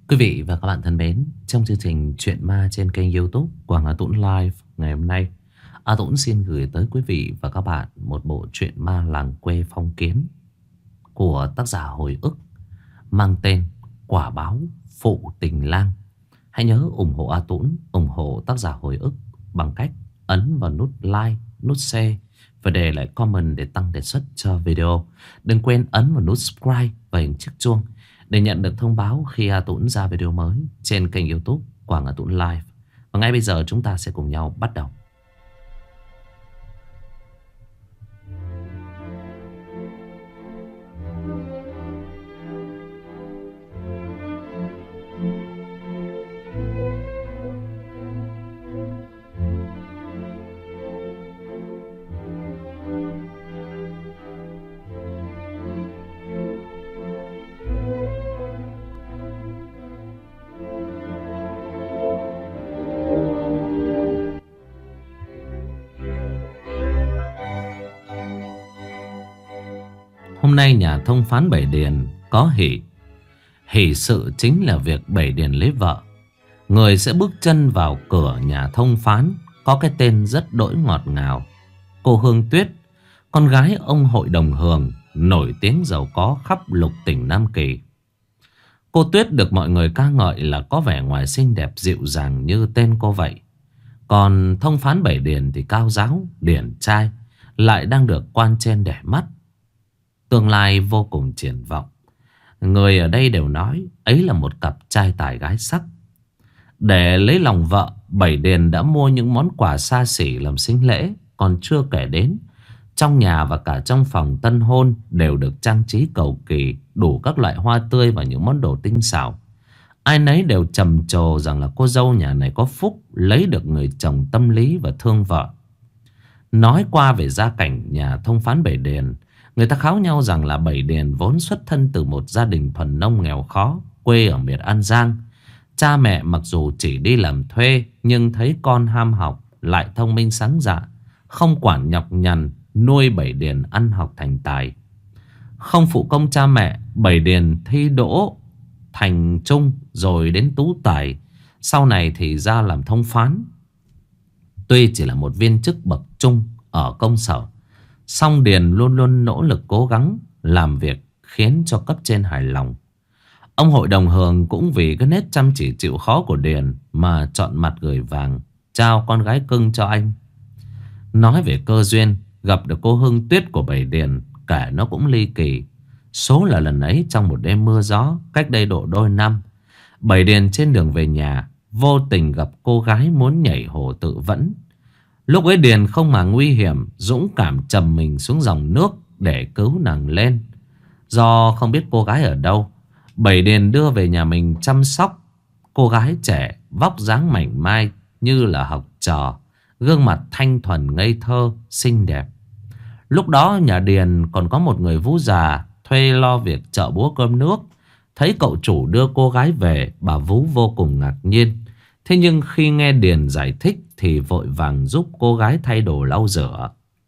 Quý vị và các bạn thân mến, trong chương trình Chuyện Ma trên kênh YouTube Quảng Hà Tũng Live ngày hôm nay, A Tũng xin gửi tới quý vị và các bạn một bộ truyện ma làng quê phong kiến của tác giả Hồi ức mang tên Quả báo phụ tình lang. Hãy nhớ ủng hộ A Tũng, ủng hộ tác giả Hồi ức bằng cách ấn vào nút like, nút share và để lại comment để tăng đề xuất cho video. Đừng quên ấn vào nút subscribe và hình chiếc chuông để nhận được thông báo khi A Tũng ra video mới trên kênh YouTube Quảng Hà Tũng Live. Và ngay bây giờ chúng ta sẽ cùng nhau bắt đầu. Hôm nay nhà thông phán Bảy Điền có hỷ. Hỷ sự chính là việc Bảy Điền lấy vợ. Người sẽ bước chân vào cửa nhà thông phán có cái tên rất đỗi ngọt ngào: cô Hương Tuyết, con gái ông hội đồng Hường, nổi tiếng giàu có khắp lục tỉnh Nam Kỳ. Cô Tuyết được mọi người ca ngợi là có vẻ ngoài xinh đẹp dịu dàng như tên cô vậy. Còn thông phán Bảy Điền thì cao ráo, điển trai, lại đang được quan trên để mắt. Tương lai vô cùng triển vọng. Người ở đây đều nói ấy là một cặp trai tài gái sắc. Để lấy lòng vợ, Bảy Điền đã mua những món quà xa xỉ làm sính lễ. Còn chưa kể đến, trong nhà và cả trong phòng tân hôn đều được trang trí cầu kỳ, đủ các loại hoa tươi và những món đồ tinh xảo. Ai nấy đều trầm trồ rằng là cô dâu nhà này có phúc lấy được người chồng tâm lý và thương vợ. Nói qua về gia cảnh nhà thông phán Bảy Điền, người ta kháo nhau rằng là Bảy Điền vốn xuất thân từ một gia đình thuần nông nghèo khó, quê ở miệt An Giang. Cha mẹ mặc dù chỉ đi làm thuê, nhưng thấy con ham học lại thông minh sáng dạ, không quản nhọc nhằn, nuôi Bảy Điền ăn học thành tài. Không phụ công cha mẹ, Bảy Điền thi đỗ thành trung rồi đến tú tài, sau này thì ra làm thông phán. Tuy chỉ là một viên chức bậc trung ở công sở, song Điền luôn luôn nỗ lực cố gắng làm việc khiến cho cấp trên hài lòng. Ông hội đồng Hường cũng vì cái nét chăm chỉ chịu khó của Điền mà chọn mặt gửi vàng, trao con gái cưng cho anh. Nói về cơ duyên, gặp được cô Hương Tuyết của Bảy Điền kể nó cũng ly kỳ. Số là lần ấy trong một đêm mưa gió cách đây độ đôi năm, Bảy Điền trên đường về nhà vô tình gặp cô gái muốn nhảy hồ tự vẫn. Lúc ấy Điền không mà nguy hiểm, dũng cảm trầm mình xuống dòng nước để cứu nàng lên. Do không biết cô gái ở đâu, Bảy Điền đưa về nhà mình chăm sóc. Cô gái trẻ, vóc dáng mảnh mai như là học trò, gương mặt thanh thuần ngây thơ, xinh đẹp. Lúc đó nhà Điền còn có một người vú già thuê lo việc chợ búa cơm nước. Thấy cậu chủ đưa cô gái về, bà vú vô cùng ngạc nhiên. Thế nhưng khi nghe Điền giải thích thì vội vàng giúp cô gái thay đồ lau rửa.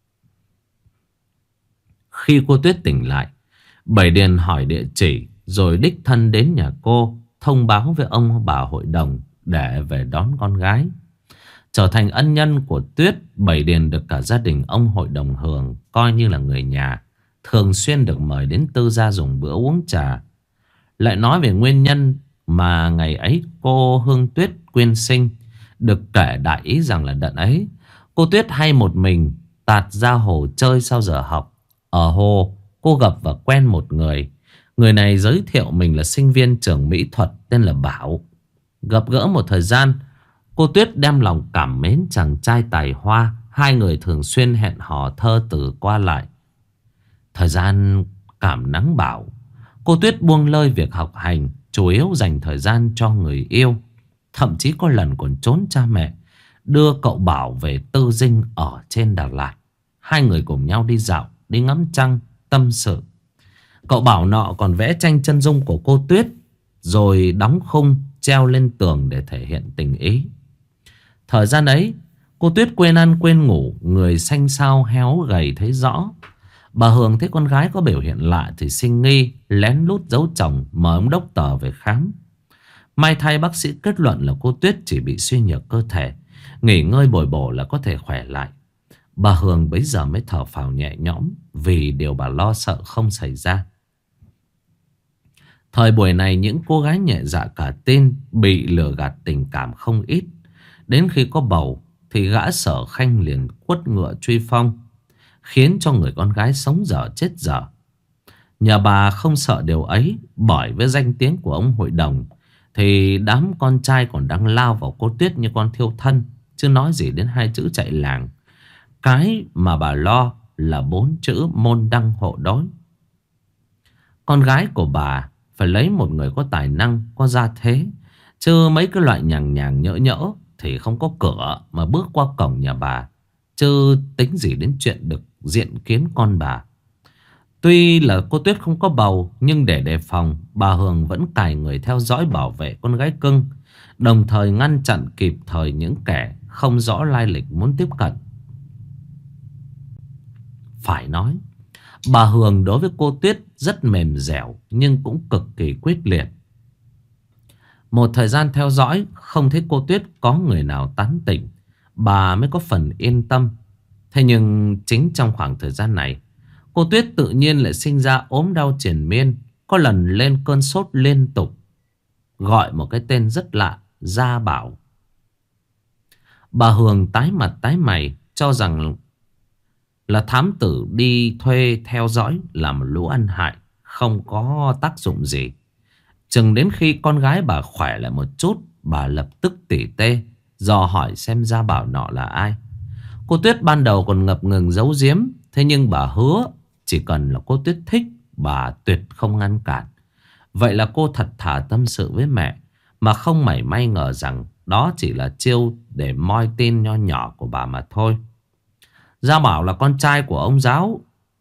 Khi cô Tuyết tỉnh lại, Bảy Điền hỏi địa chỉ rồi đích thân đến nhà cô, thông báo với ông bà hội đồng để về đón con gái. Trở thành ân nhân của Tuyết, Bảy Điền được cả gia đình ông hội đồng Hường coi như là người nhà, thường xuyên được mời đến tư gia dùng bữa uống trà. Lại nói về nguyên nhân mà ngày ấy cô Hương Tuyết quyên sinh, được kể đại ý rằng là đợt ấy cô Tuyết hay một mình tạt ra hồ chơi sau giờ học. Ở hồ cô gặp và quen một người. Người này giới thiệu mình là sinh viên trường mỹ thuật tên là Bảo. Gặp gỡ một thời gian, cô Tuyết đem lòng cảm mến chàng trai tài hoa. Hai người thường xuyên hẹn hò thơ từ qua lại. Thời gian cảm nắng Bảo, cô Tuyết buông lơi việc học hành, chủ yếu dành thời gian cho người yêu. Thậm chí có lần còn trốn cha mẹ, đưa cậu Bảo về Tư Dinh ở trên Đà Lạt. Hai người cùng nhau đi dạo, đi ngắm trăng, tâm sự. Cậu Bảo nọ còn vẽ tranh chân dung của cô Tuyết, rồi đóng khung treo lên tường để thể hiện tình ý. Thời gian ấy, cô Tuyết quên ăn quên ngủ, người xanh xao héo gầy thấy rõ. Bà Hường thấy con gái có biểu hiện lạ thì sinh nghi, lén lút giấu chồng, mời ông đốc tờ về khám. May thay bác sĩ kết luận là cô Tuyết chỉ bị suy nhược cơ thể, nghỉ ngơi bồi bổ là có thể khỏe lại. Bà Hường bấy giờ mới thở phào nhẹ nhõm vì điều bà lo sợ không xảy ra. Thời buổi này những cô gái nhẹ dạ cả tin, bị lừa gạt tình cảm không ít. Đến khi có bầu thì gã Sở Khanh liền quất ngựa truy phong, khiến cho người con gái sống dở chết dở. Nhà bà không sợ điều ấy, bởi với danh tiếng của ông hội đồng thì đám con trai còn đang lao vào cô Tuyết như con thiêu thân, chứ nói gì đến hai chữ chạy làng. Cái mà bà lo là 4 chữ môn đăng hộ đối. Con gái của bà phải lấy một người có tài năng, có gia thế, chứ mấy cái loại nhàng nhàng nhỡ nhỡ thì không có cửa mà bước qua cổng nhà bà. Chứ tính gì đến chuyện được diện kiến con bà. Tuy là cô Tuyết không có bầu, nhưng để đề phòng, bà Hường vẫn cài người theo dõi bảo vệ con gái cưng, đồng thời ngăn chặn kịp thời những kẻ không rõ lai lịch muốn tiếp cận. Phải nói, bà Hường đối với cô Tuyết rất mềm dẻo, nhưng cũng cực kỳ quyết liệt. Một thời gian theo dõi, không thấy cô Tuyết có người nào tán tỉnh, bà mới có phần yên tâm. Thế nhưng chính trong khoảng thời gian này, cô Tuyết tự nhiên lại sinh ra ốm đau triền miên, có lần lên cơn sốt liên tục, gọi một cái tên rất lạ, Gia Bảo. Bà Hường tái mặt tái mày, cho rằng là thám tử đi thuê theo dõi là một lũ ăn hại, không có tác dụng gì. Chừng đến khi con gái bà khỏe lại một chút, bà lập tức tỉ tê dò hỏi xem Gia Bảo nọ là ai. Cô Tuyết ban đầu còn ngập ngừng giấu giếm, thế nhưng bà hứa chỉ cần là cô Tuyết thích, bà tuyệt không ngăn cản. Vậy là cô thật thà tâm sự với mẹ, mà không mảy may ngờ rằng đó chỉ là chiêu để moi tin nho nhỏ của bà mà thôi. Gia Bảo là con trai của ông giáo,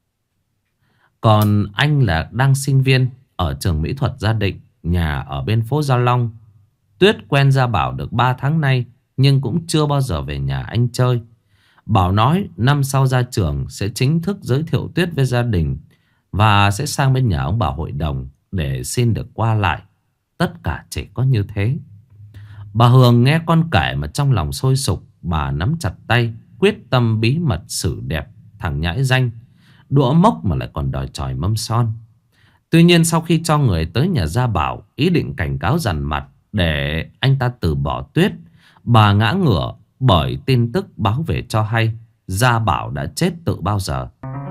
còn anh là đang sinh viên ở trường mỹ thuật Gia Định, nhà ở bên phố Gia Long. Tuyết quen Gia Bảo được 3 tháng nay, nhưng cũng chưa bao giờ về nhà anh chơi. Bảo nói năm sau ra trường sẽ chính thức giới thiệu Tuyết với gia đình, và sẽ sang bên nhà ông bà hội đồng để xin được qua lại. Tất cả chỉ có như thế. Bà Hường nghe con kể mà trong lòng sôi sục. Bà nắm chặt tay, quyết tâm bí mật xử đẹp thằng nhãi danh, đũa mốc mà lại còn đòi chòi mâm son. Tuy nhiên sau khi cho người tới nhà Gia Bảo, ý định cảnh cáo dằn mặt để anh ta từ bỏ Tuyết, bà ngã ngửa bởi tin tức báo về cho hay Gia Bảo đã chết từ bao giờ.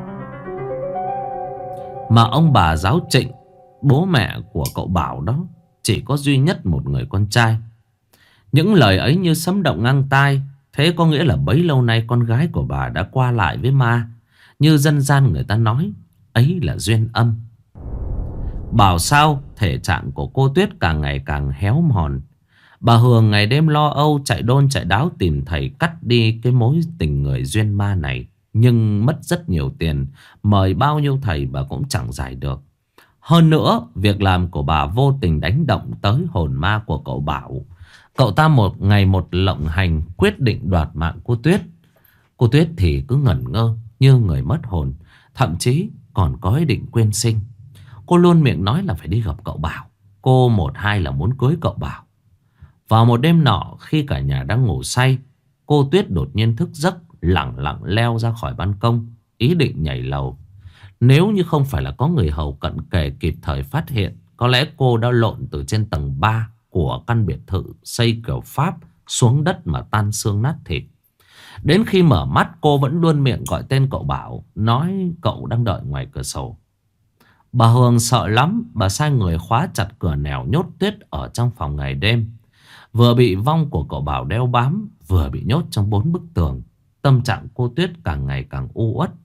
Mà ông bà giáo Trịnh, bố mẹ của cậu Bảo đó, chỉ có duy nhất một người con trai. Những lời ấy như sấm động ngang tai. Thế có nghĩa là bấy lâu nay con gái của bà đã qua lại với ma. Như dân gian người ta nói, ấy là duyên âm. Bảo sao thể trạng của cô Tuyết càng ngày càng héo mòn. Bà Hường ngày đêm lo âu, chạy đôn chạy đáo tìm thầy cắt đi cái mối tình người duyên ma này. Nhưng mất rất nhiều tiền, mời bao nhiêu thầy bà cũng chẳng giải được. Hơn nữa, việc làm của bà vô tình đánh động tới hồn ma của cậu Bảo. Cậu ta một ngày một lộng hành, quyết định đoạt mạng cô Tuyết. Cô Tuyết thì cứ ngẩn ngơ như người mất hồn, thậm chí còn có ý định quyên sinh. Cô luôn miệng nói là phải đi gặp cậu Bảo. Cô một hai là muốn cưới cậu Bảo. Vào một đêm nọ, khi cả nhà đang ngủ say, cô Tuyết đột nhiên thức giấc, lẳng lặng leo ra khỏi ban công, ý định nhảy lầu. Nếu như không phải là có người hầu cận kề kịp thời phát hiện, có lẽ cô đã lộn từ trên tầng 3 của căn biệt thự xây kiểu Pháp xuống đất mà tan xương nát thịt. Đến khi mở mắt, cô vẫn luôn miệng gọi tên cậu Bảo, nói cậu đang đợi ngoài cửa sổ. Bà Hường sợ lắm, bà sai người khóa chặt cửa nẻo, nhốt Tuyết ở trong phòng ngày đêm. Vừa bị vong của cậu Bảo đeo bám, vừa bị nhốt trong 4 bức tường. Tâm trạng cô Tuyết càng ngày càng u uất.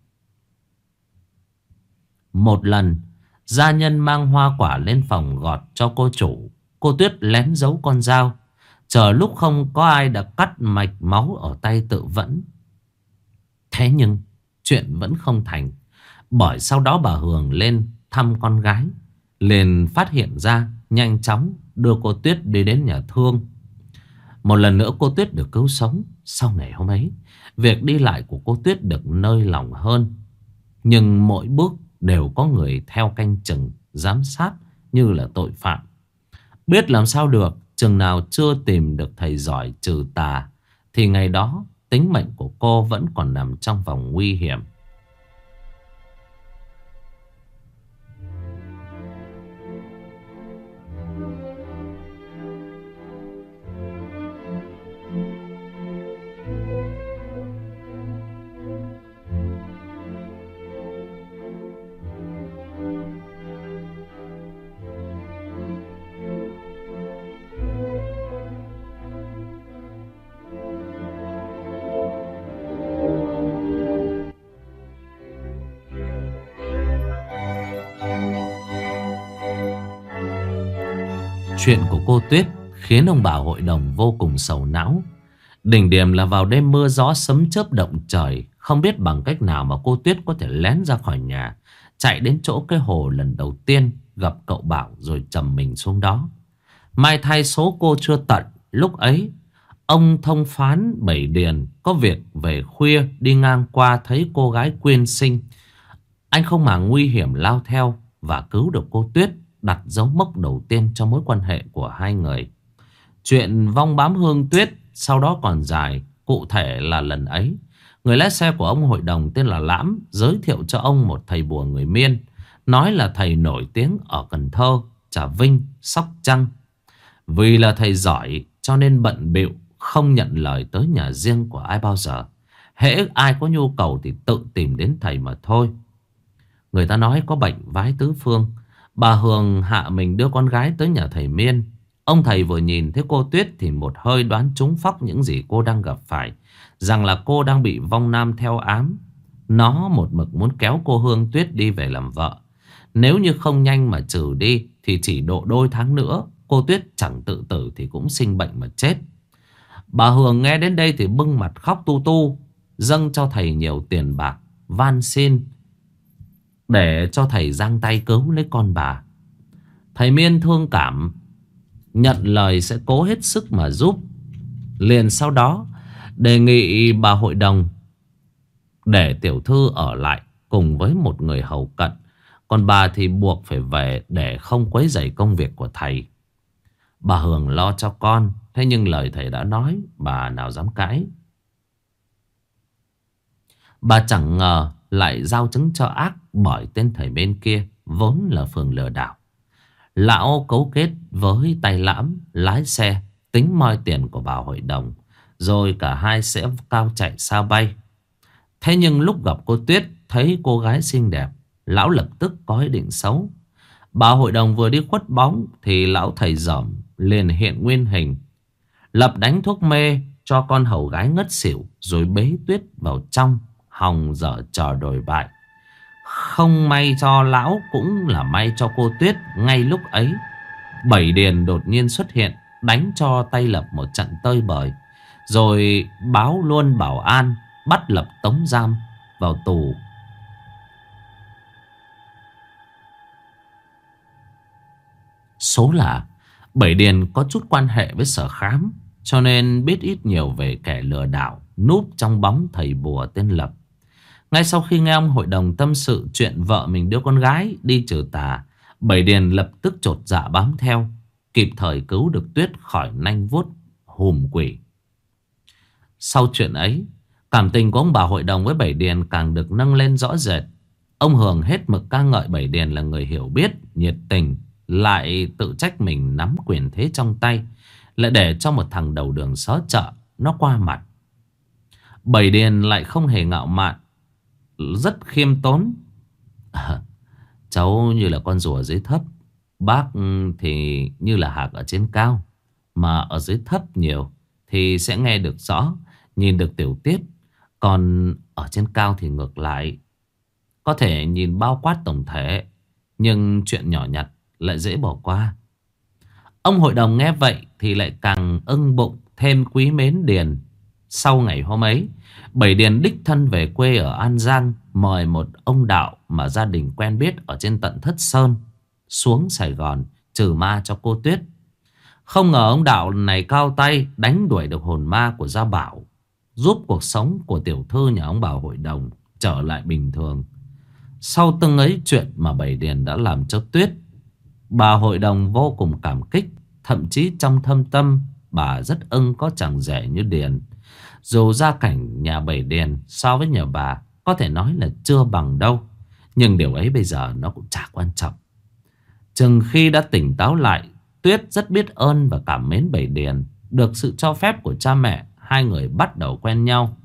Một lần, gia nhân mang hoa quả lên phòng gọt cho cô chủ. Cô Tuyết lén giấu con dao, chờ lúc không có ai đã cắt mạch máu ở tay tự vẫn. Thế nhưng chuyện vẫn không thành, bởi sau đó bà Hường lên thăm con gái, liền phát hiện ra, nhanh chóng đưa cô Tuyết đi đến nhà thương. Một lần nữa cô Tuyết được cứu sống. Sau ngày hôm ấy, việc đi lại của cô Tuyết được nới lỏng hơn. Nhưng mỗi bước đều có người theo canh chừng, giám sát như là tội phạm. Biết làm sao được, chừng nào chưa tìm được thầy giỏi trừ tà thì ngày đó tính mệnh của cô vẫn còn nằm trong vòng nguy hiểm. Chuyện của cô Tuyết khiến ông bà hội đồng vô cùng sầu não. Đỉnh điểm là vào đêm mưa gió sấm chớp động trời, không biết bằng cách nào mà cô Tuyết có thể lén ra khỏi nhà, chạy đến chỗ cái hồ lần đầu tiên gặp cậu Bảo rồi trầm mình xuống đó. May thay số cô chưa tận. Lúc ấy ông thông phán Bảy Điền có việc về khuya đi ngang qua thấy cô gái quyên sinh. Anh không màng nguy hiểm lao theo và cứu được cô Tuyết, đặt dấu mốc đầu tiên cho mối quan hệ của hai người. Chuyện vong bám hương tuyết sau đó còn dài. Cụ thể là lần ấy, người lái xe của ông hội đồng tên là Lãm giới thiệu cho ông một thầy bùa người Miên, nói là thầy nổi tiếng ở Cần Thơ, Trà Vinh, Sóc Trăng. Vì là thầy giỏi cho nên bận bịu không nhận lời tới nhà riêng của ai bao giờ. Hễ ai có nhu cầu thì tự tìm đến thầy mà thôi. Người ta nói có bệnh vái tứ phương. Bà Hường hạ mình đưa con gái tới nhà thầy Miên. Ông thầy vừa nhìn thấy cô Tuyết thì một hơi đoán trúng phóc những gì cô đang gặp phải, rằng là cô đang bị vong nam theo ám. Nó một mực muốn kéo cô Hương Tuyết đi về làm vợ. Nếu như không nhanh mà trừ đi thì chỉ độ đôi tháng nữa cô Tuyết chẳng tự tử thì cũng sinh bệnh mà chết. Bà Hường nghe đến đây thì bưng mặt khóc tu tu, dâng cho thầy nhiều tiền bạc, van xin để cho thầy giang tay cứu lấy con bà. Thầy Miên thương cảm, nhận lời sẽ cố hết sức mà giúp. Liền sau đó đề nghị bà hội đồng để tiểu thư ở lại cùng với một người hầu cận, còn bà thì buộc phải về để không quấy rầy công việc của thầy. Bà Hường lo cho con, thế nhưng lời thầy đã nói, bà nào dám cãi. Bà chẳng ngờ lại giao trứng cho ác bởi tên thầy bên kia vốn là phường lừa đảo. Lão cấu kết với tay Lãm lái xe tính moi tiền của bà hội đồng, rồi cả hai sẽ cao chạy sao bay. Thế nhưng lúc gặp cô Tuyết thấy cô gái xinh đẹp, lão lập tức có ý định xấu. Bà hội đồng vừa đi khuất bóng thì lão thầy dởm liền hiện nguyên hình, lập đánh thuốc mê cho con hầu gái ngất xỉu, rồi bế Tuyết vào trong hòng dở trò đồi bại. Không may cho lão cũng là may cho cô Tuyết. Ngay lúc ấy Bảy Điền đột nhiên xuất hiện, đánh cho tay Lập một trận tơi bời, rồi báo luôn bảo an bắt Lập tống giam vào tù. Số là Bảy Điền có chút quan hệ với Sở Khám, cho nên biết ít nhiều về kẻ lừa đảo núp trong bóng thầy bùa tên Lập. Ngay sau khi nghe ông hội đồng tâm sự chuyện vợ mình đưa con gái đi trừ tà, Bảy Điền lập tức chột dạ bám theo, kịp thời cứu được Tuyết khỏi nanh vuốt hùm quỷ. Sau chuyện ấy, cảm tình của ông bà hội đồng với Bảy Điền càng được nâng lên rõ rệt. Ông Hường hết mực ca ngợi Bảy Điền là người hiểu biết, nhiệt tình, lại tự trách mình nắm quyền thế trong tay, lại để cho một thằng đầu đường xó chợ nó qua mặt. Bảy Điền lại không hề ngạo mạn, rất khiêm tốn. Cháu như là con rùa dưới thấp, bác thì như là hạc ở trên cao. Mà ở dưới thấp nhiều thì sẽ nghe được rõ, nhìn được tiểu tiết. Còn ở trên cao thì ngược lại, có thể nhìn bao quát tổng thể, nhưng chuyện nhỏ nhặt lại dễ bỏ qua. Ông hội đồng nghe vậy thì lại càng ưng bụng, thêm quý mến Điền. Sau ngày hôm ấy, Bảy Điền đích thân về quê ở An Giang, mời một ông đạo mà gia đình quen biết ở trên tận Thất Sơn xuống Sài Gòn trừ ma cho cô Tuyết. Không ngờ ông đạo này cao tay, đánh đuổi được hồn ma của Gia Bảo, giúp cuộc sống của tiểu thư nhà ông bà hội đồng trở lại bình thường. Sau từng ấy chuyện mà Bảy Điền đã làm cho Tuyết, bà hội đồng vô cùng cảm kích, Thậm chí trong thâm tâm bà rất ưng có chàng rể như Điền. Dù gia cảnh nhà Bảy Điền so với nhà bà có thể nói là chưa bằng đâu, nhưng điều ấy bây giờ nó cũng chả quan trọng. Chừng khi đã tỉnh táo lại, Tuyết rất biết ơn và cảm mến Bảy Điền. Được sự cho phép của cha mẹ, hai người bắt đầu quen nhau.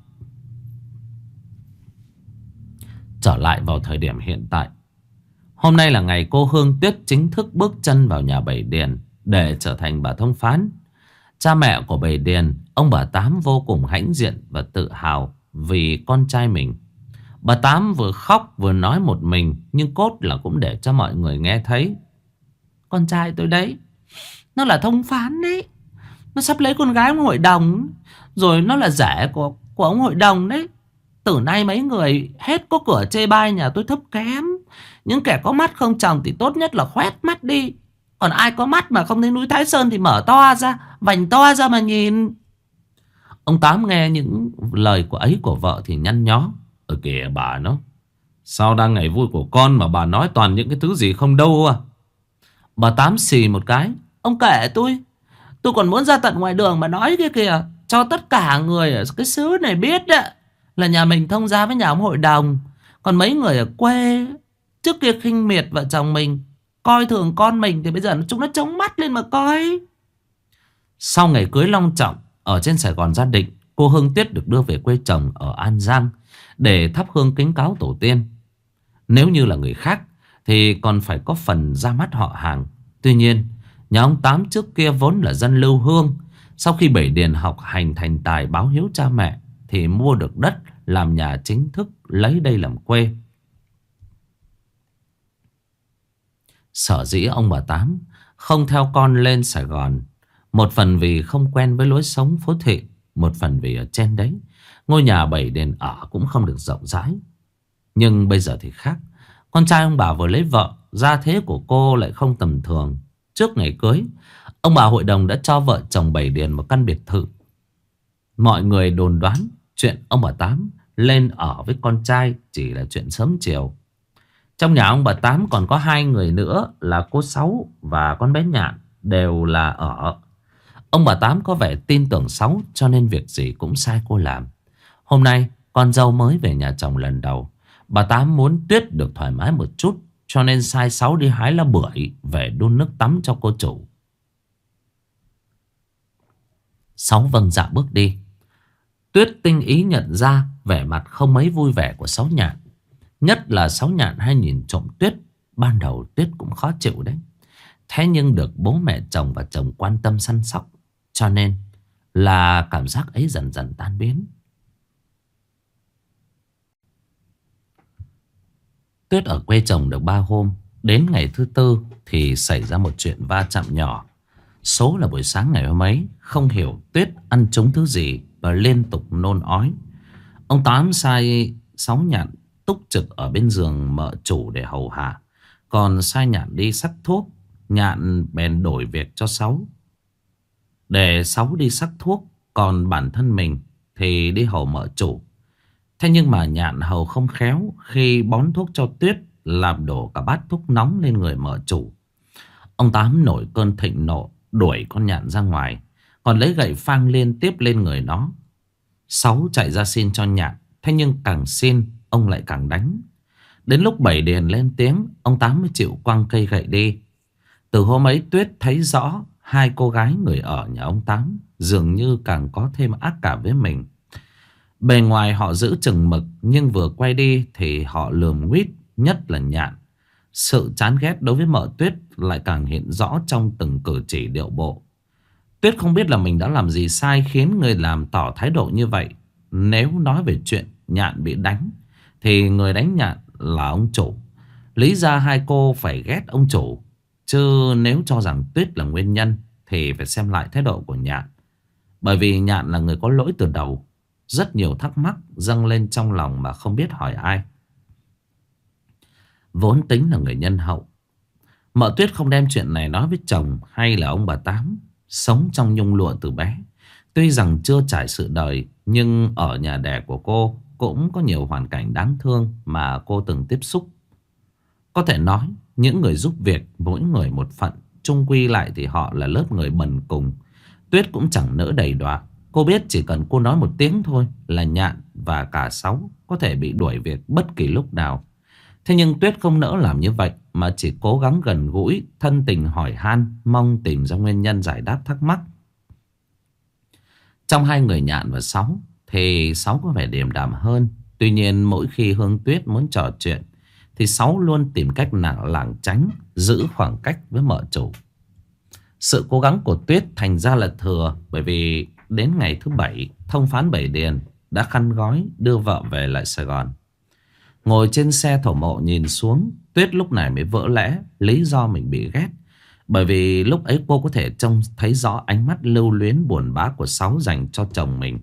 Trở lại vào thời điểm hiện tại, hôm nay là ngày cô Hương Tuyết chính thức bước chân vào nhà Bảy Điền để trở thành bà thông phán. Cha mẹ của Bảy Điền, ông bà Tám vô cùng hãnh diện và tự hào vì con trai mình. Bà Tám vừa khóc vừa nói một mình, nhưng cốt là cũng để cho mọi người nghe thấy. Con trai tôi đấy, nó là thông phán đấy. Nó sắp lấy con gái ông hội đồng, rồi nó là rể của ông hội đồng đấy. Từ nay mấy người hết có cửa chê bai nhà tôi thấp kém. Những kẻ có mắt không chồng thì tốt nhất là khoét mắt đi. Còn ai có mắt mà không thấy núi Thái Sơn thì mở to ra, vành to ra mà nhìn. Ông Tám nghe những lời của ấy của vợ thì nhăn nhó. Kìa bà nó, sao đang ngày vui của con mà bà nói toàn những cái thứ gì không đâu à? Bà Tám xì một cái. Ông kể tôi còn muốn ra tận ngoài đường mà nói kia kìa, cho tất cả người ở cái xứ này biết đấy, là nhà mình thông gia với nhà ông hội đồng. Còn mấy người ở quê trước kia khinh miệt vợ chồng mình, coi thường con mình, thì bây giờ chúng nó chống mắt lên mà coi. Sau ngày cưới long trọng ở trên Sài Gòn gia định, cô Hương Tuyết được đưa về quê chồng ở An Giang để thắp hương kính cáo tổ tiên. Nếu như là người khác thì còn phải có phần ra mắt họ hàng. Tuy nhiên, nhà ông Tám trước kia vốn là dân lưu hương. Sau khi Bảy Điền học hành thành tài báo hiếu cha mẹ thì mua được đất làm nhà chính thức, lấy đây làm quê. Sở dĩ ông bà Tám không theo con lên Sài Gòn, một phần vì không quen với lối sống phố thị, một phần vì ở trên đấy ngôi nhà Bảy Điền ở cũng không được rộng rãi. Nhưng bây giờ thì khác. Con trai ông bà vừa lấy vợ, gia thế của cô lại không tầm thường. Trước ngày cưới, ông bà hội đồng đã cho vợ chồng Bảy Điền một căn biệt thự. Mọi người đồn đoán chuyện ông bà Tám lên ở với con trai chỉ là chuyện sớm chiều. Trong nhà ông bà Tám còn có hai người nữa là cô Sáu và con bé Nhạn, đều là ở. Ông bà Tám có vẻ tin tưởng Sáu, cho nên việc gì cũng sai cô làm. Hôm nay con dâu mới về nhà chồng lần đầu, bà Tám muốn Tuyết được thoải mái một chút, cho nên sai Sáu đi hái lá bưởi về đun nước tắm cho cô chủ. Sáu vâng dạ bước đi. Tuyết tinh ý nhận ra vẻ mặt không mấy vui vẻ của Sáu Nhạn. Nhất là Sáu Nhạn hay nhìn trộm Tuyết. Ban đầu Tuyết cũng khó chịu đấy. Thế nhưng được bố mẹ chồng và chồng quan tâm săn sóc, cho nên là cảm giác ấy dần dần tan biến. Tuyết ở quê chồng được 3 hôm. Đến ngày thứ tư thì xảy ra một chuyện va chạm nhỏ. Số là buổi sáng ngày hôm ấy, không hiểu Tuyết ăn trúng thứ gì và liên tục nôn ói. Ông Tám sai Sáu Nhạn túc trực ở bên giường mợ chủ để hầu hạ, còn sai Nhạn đi sắc thuốc. Nhạn bèn đổi việc cho Sáu, để Sáu đi sắc thuốc, còn bản thân mình thì đi hầu mợ chủ. Thế nhưng mà Nhạn hầu không khéo, khi bón thuốc cho Tuyết làm đổ cả bát thuốc nóng lên người mợ chủ. Ông Tám nổi cơn thịnh nộ, đuổi con Nhạn ra ngoài, còn lấy gậy phang liên tiếp lên người nó. Sáu chạy ra xin cho Nhạn, thế nhưng càng xin ông lại càng đánh. Đến lúc Bảy Điền lên tiếng, ông Tám mới chịu quăng cây gậy đi. Từ hôm ấy Tuyết thấy rõ hai cô gái người ở nhà ông Tám dường như càng có thêm ác cảm với mình. Bề ngoài họ giữ chừng mực, nhưng vừa quay đi thì họ lườm nguýt, nhất là Nhạn. Sự chán ghét đối với mợ Tuyết lại càng hiện rõ trong từng cử chỉ điệu bộ. Tuyết không biết là mình đã làm gì sai khiến người làm tỏ thái độ như vậy. Nếu nói về chuyện Nhạn bị đánh thì người đánh Nhạn là ông chủ. Lý ra hai cô phải ghét ông chủ. Chứ nếu cho rằng Tuyết là nguyên nhân thì phải xem lại thái độ của Nhạn. Bởi vì Nhạn là người có lỗi từ đầu. Rất nhiều thắc mắc dâng lên trong lòng mà không biết hỏi ai. Vốn tính là người nhân hậu, mợ Tuyết không đem chuyện này nói với chồng hay là ông bà Tám. Sống trong nhung lụa từ bé, tuy rằng chưa trải sự đời, nhưng ở nhà đẻ của cô cũng có nhiều hoàn cảnh đáng thương mà cô từng tiếp xúc. Có thể nói những người giúp việc mỗi người một phận, chung quy lại thì họ là lớp người bần cùng. Tuyết cũng chẳng nỡ đầy đọa. Cô biết chỉ cần cô nói một tiếng thôi là Nhạn và cả Sáu có thể bị đuổi việc bất kỳ lúc nào. Thế nhưng Tuyết không nỡ làm như vậy, mà chỉ cố gắng gần gũi, thân tình hỏi han, mong tìm ra nguyên nhân giải đáp thắc mắc. Trong hai người Nhạn và Sáu thì Sáu có vẻ điềm đạm hơn. Tuy nhiên mỗi khi Hương Tuyết muốn trò chuyện thì Sáu luôn tìm cách lảng tránh, giữ khoảng cách với mợ chủ. Sự cố gắng của Tuyết thành ra là thừa, bởi vì đến ngày thứ 7, thông phán Bảy Điền đã khăn gói đưa vợ về lại Sài Gòn. Ngồi trên xe thổ mộ nhìn xuống, Tuyết lúc này mới vỡ lẽ lý do mình bị ghét. Bởi vì lúc ấy cô có thể trông thấy rõ ánh mắt lưu luyến buồn bã của Sáu dành cho chồng mình.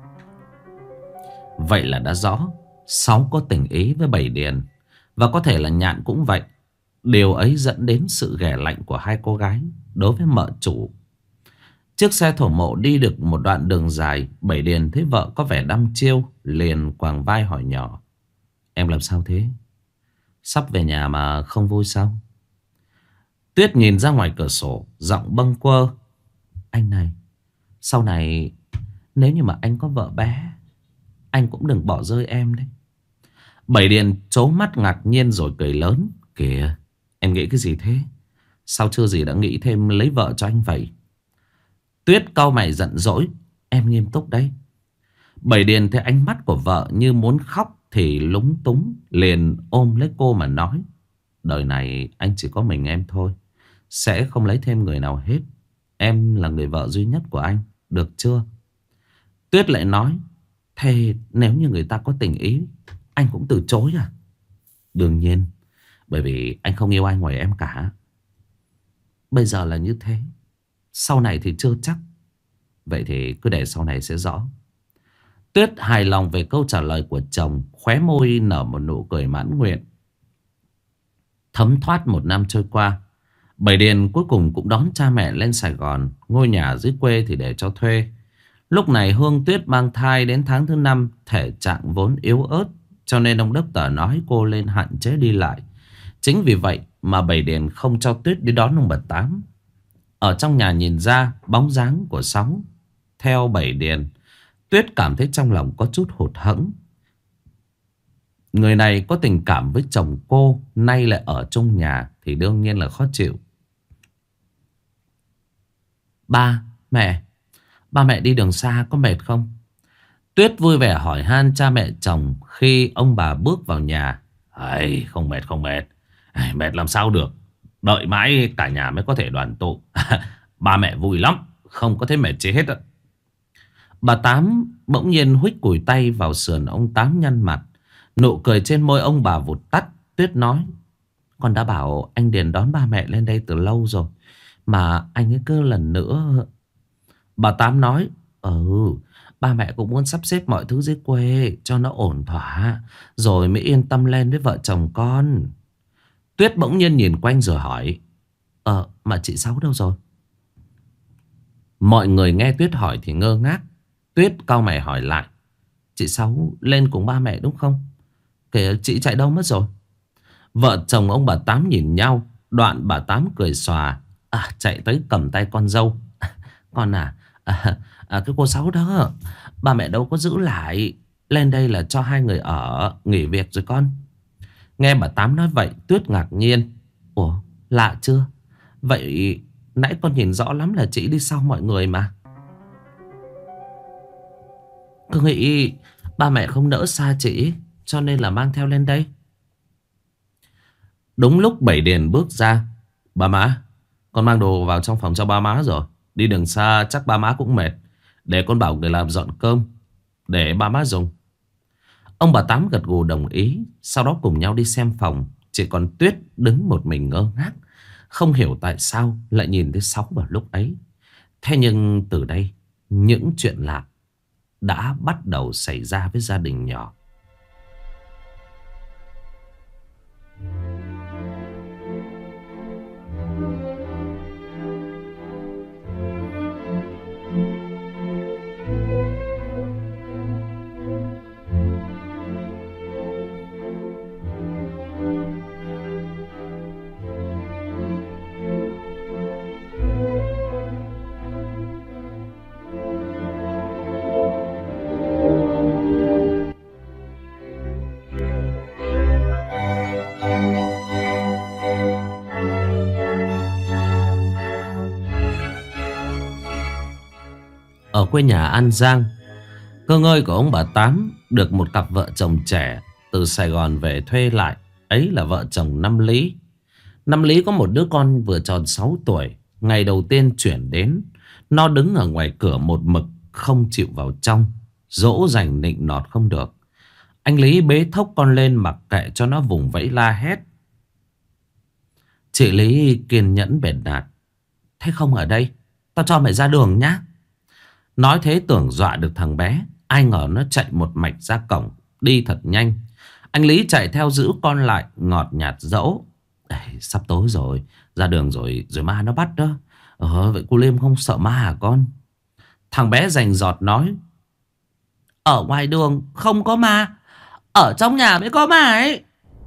Vậy là đã rõ Sáu có tình ý với Bảy Điền, và có thể là Nhạn cũng vậy. Điều ấy dẫn đến sự ghẻ lạnh của hai cô gái đối với mợ chủ. Chiếc xe thổ mộ đi được một đoạn đường dài, Bảy Điền thấy vợ có vẻ đăm chiêu, liền quàng vai hỏi nhỏ: "Em làm sao thế? Sắp về nhà mà không vui sao?" Tuyết nhìn ra ngoài cửa sổ, giọng bâng quơ: "Anh này, sau này nếu như mà anh có vợ bé, anh cũng đừng bỏ rơi em đấy." Bảy Điền trố mắt ngạc nhiên rồi cười lớn: "Kìa, em nghĩ cái gì thế? Sao chưa gì đã nghĩ thêm lấy vợ cho anh vậy?" Tuyết cau mày giận dỗi: "Em nghiêm túc đấy." Bảy Điền thấy ánh mắt của vợ như muốn khóc thì lúng túng, liền ôm lấy cô mà nói: "Đời này anh chỉ có mình em thôi, sẽ không lấy thêm người nào hết. Em là người vợ duy nhất của anh, được chưa?" Tuyết lại nói: "Thế nếu như người ta có tình ý, anh cũng từ chối à?" "Đương nhiên, bởi vì anh không yêu ai ngoài em cả. Bây giờ là như thế, sau này thì chưa chắc. Vậy thì cứ để sau này sẽ rõ." Tuyết hài lòng về câu trả lời của chồng, khóe môi nở một nụ cười mãn nguyện. Thấm thoát một năm trôi qua, Bảy Điền cuối cùng cũng đón cha mẹ lên Sài Gòn. Ngôi nhà dưới quê thì để cho thuê. Lúc này Hương Tuyết mang thai đến tháng thứ 5, thể trạng vốn yếu ớt, cho nên ông doctor nói cô lên hạn chế đi lại. Chính vì vậy mà Bảy Điền không cho Tuyết đi đón ông bà Tám. Ở trong nhà nhìn ra bóng dáng của Sáu theo Bảy Điền, Tuyết cảm thấy trong lòng có chút hụt hẫng. Người này có tình cảm với chồng cô, nay lại ở trong nhà thì đương nhiên là khó chịu. Ba mẹ đi đường xa có mệt không?" Tuyết vui vẻ hỏi han cha mẹ chồng khi ông bà bước vào nhà. "Ấy, không mệt không mệt. Mệt làm sao được. Đợi mãi cả nhà mới có thể đoàn tụ. Ba mẹ vui lắm, không có thấy mệt gì hết ạ." Bà Tám bỗng nhiên huých cùi tay vào sườn ông Tám nhăn mặt. Nụ cười trên môi ông bà vụt tắt. Tuyết nói: "Con đã bảo anh Điền đón ba mẹ lên đây từ lâu rồi, mà anh ấy cứ lần nữa..." Bà Tám nói: "Ba mẹ cũng muốn sắp xếp mọi thứ dưới quê cho nó ổn thỏa, rồi mới yên tâm lên với vợ chồng con." Tuyết bỗng nhiên nhìn quanh rồi hỏi: Mà chị Sáu đâu rồi?" Mọi người nghe Tuyết hỏi thì ngơ ngác. Tuyết cau mày hỏi lại: "Chị Sáu lên cùng ba mẹ đúng không? Kìa, chị chạy đâu mất rồi?" Vợ chồng ông bà Tám nhìn nhau. Đoạn bà Tám cười xòa: "Chạy tới cầm tay con dâu." "Con cái cô Sáu đó, ba mẹ đâu có giữ lại. Lên đây là cho hai người ở, nghỉ việc rồi con." Nghe bà Tám nói vậy, Tuyết ngạc nhiên: "Ủa, lạ chưa? Vậy nãy con nhìn rõ lắm là chị đi sau mọi người mà. Cứ nghĩ ba mẹ không nỡ xa chị, cho nên là mang theo lên đây." Đúng lúc Bảy Điền bước ra: "Ba má, con mang đồ vào trong phòng cho ba má rồi. Đi đường xa chắc ba má cũng mệt. Để con bảo người làm dọn cơm để ba má dùng." Ông bà Tám gật gù đồng ý. Sau đó cùng nhau đi xem phòng. Chỉ còn Tuyết đứng một mình ngơ ngác, không hiểu tại sao lại nhìn thấy Sáu vào lúc ấy. Thế nhưng từ đây, những chuyện lạ đã bắt đầu xảy ra với gia đình nhỏ. Ở quê nhà An Giang, cơ ngơi của ông bà Tám được một cặp vợ chồng trẻ từ Sài Gòn về thuê lại. Ấy là vợ chồng Năm Lý. Năm Lý có một đứa con vừa tròn 6 tuổi. Ngày đầu tiên chuyển đến, nó đứng ở ngoài cửa một mực không chịu vào trong. Dỗ dành nịnh nọt không được. Anh Lý bế thốc con lên mặc kệ cho nó vùng vẫy la hét. Chị Lý kiên nhẫn bền nạt. Thế không ở đây, tao cho mày ra đường nhá. Nói thế tưởng dọa được thằng bé. Ai ngờ nó chạy một mạch ra cổng, đi thật nhanh. Anh Lý chạy theo giữ con lại, ngọt nhạt dỗ. Sắp tối rồi, ra đường rồi ma nó bắt đó. Vậy cô Liêm không sợ ma hả con? Thằng bé rành giọt nói. Ở ngoài đường không có ma, ở trong nhà mới có ma ấy.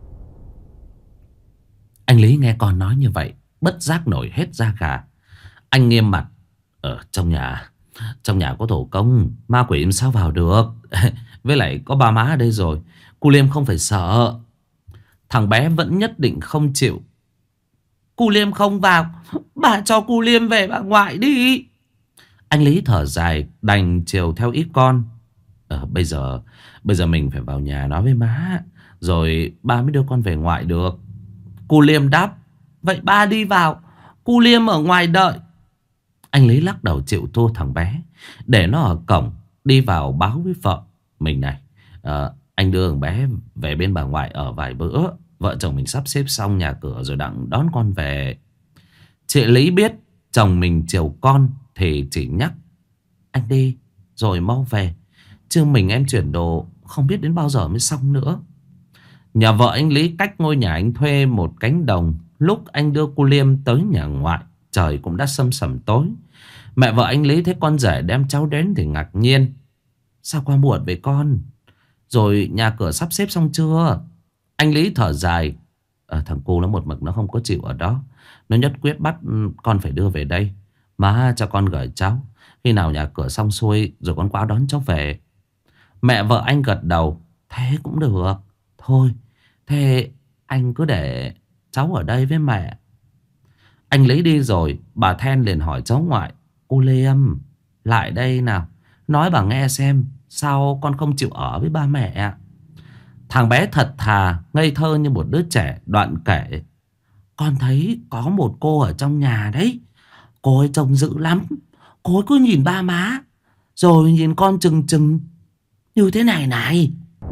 Anh Lý nghe con nói như vậy, bất giác nổi hết da gà. Anh nghiêm mặt. Ở trong nhà có thổ công, ma quỷ làm sao vào được. Với lại có ba má ở đây rồi, cô Liêm không phải sợ. Thằng bé vẫn nhất định không chịu. Cô Liêm không vào, bà cho cô Liêm về bà ngoại đi. Anh Lý thở dài, đành chiều theo ý con. Bây giờ mình phải vào nhà nói với má, rồi ba mới đưa con về ngoại được. Cô Liêm đáp. Vậy ba đi vào, cô Liêm ở ngoài đợi. Anh Lý lắc đầu chịu thua thằng bé, để nó ở cổng, đi vào báo với vợ mình này. Anh đưa thằng bé về bên bà ngoại ở vài bữa. Vợ chồng mình sắp xếp xong nhà cửa rồi đón con về. Chị Lý biết chồng mình chiều con thì chỉ nhắc. Anh đi rồi mau về, chứ mình em chuyển đồ không biết đến bao giờ mới xong nữa. Nhà vợ anh Lý cách ngôi nhà anh thuê một cánh đồng. Lúc anh đưa cô Liêm tới nhà ngoại, trời cũng đã sầm sầm tối. Mẹ vợ anh Lý thấy con rể đem cháu đến thì ngạc nhiên. Sao qua muộn vậy con? Rồi nhà cửa sắp xếp xong chưa? Anh Lý thở dài. Thằng cu nó một mực nó không có chịu ở đó. Nó nhất quyết bắt con phải đưa về đây. Má cho con gửi cháu. Khi nào nhà cửa xong xuôi rồi con qua đón cháu về. Mẹ vợ anh gật đầu. Thế cũng được. Thôi, thế anh cứ để cháu ở đây với mẹ. Anh Lý đi rồi, bà Then liền hỏi cháu ngoại. Cô Liêm, lại đây nào, nói bà nghe xem, sao con không chịu ở với ba mẹ? Thằng bé thật thà, ngây thơ như một đứa trẻ, đoạn kể. Con thấy có một cô ở trong nhà đấy. Cô ấy trông dữ lắm. Cô ấy cứ nhìn ba má, rồi nhìn con chừng chừng như thế này này.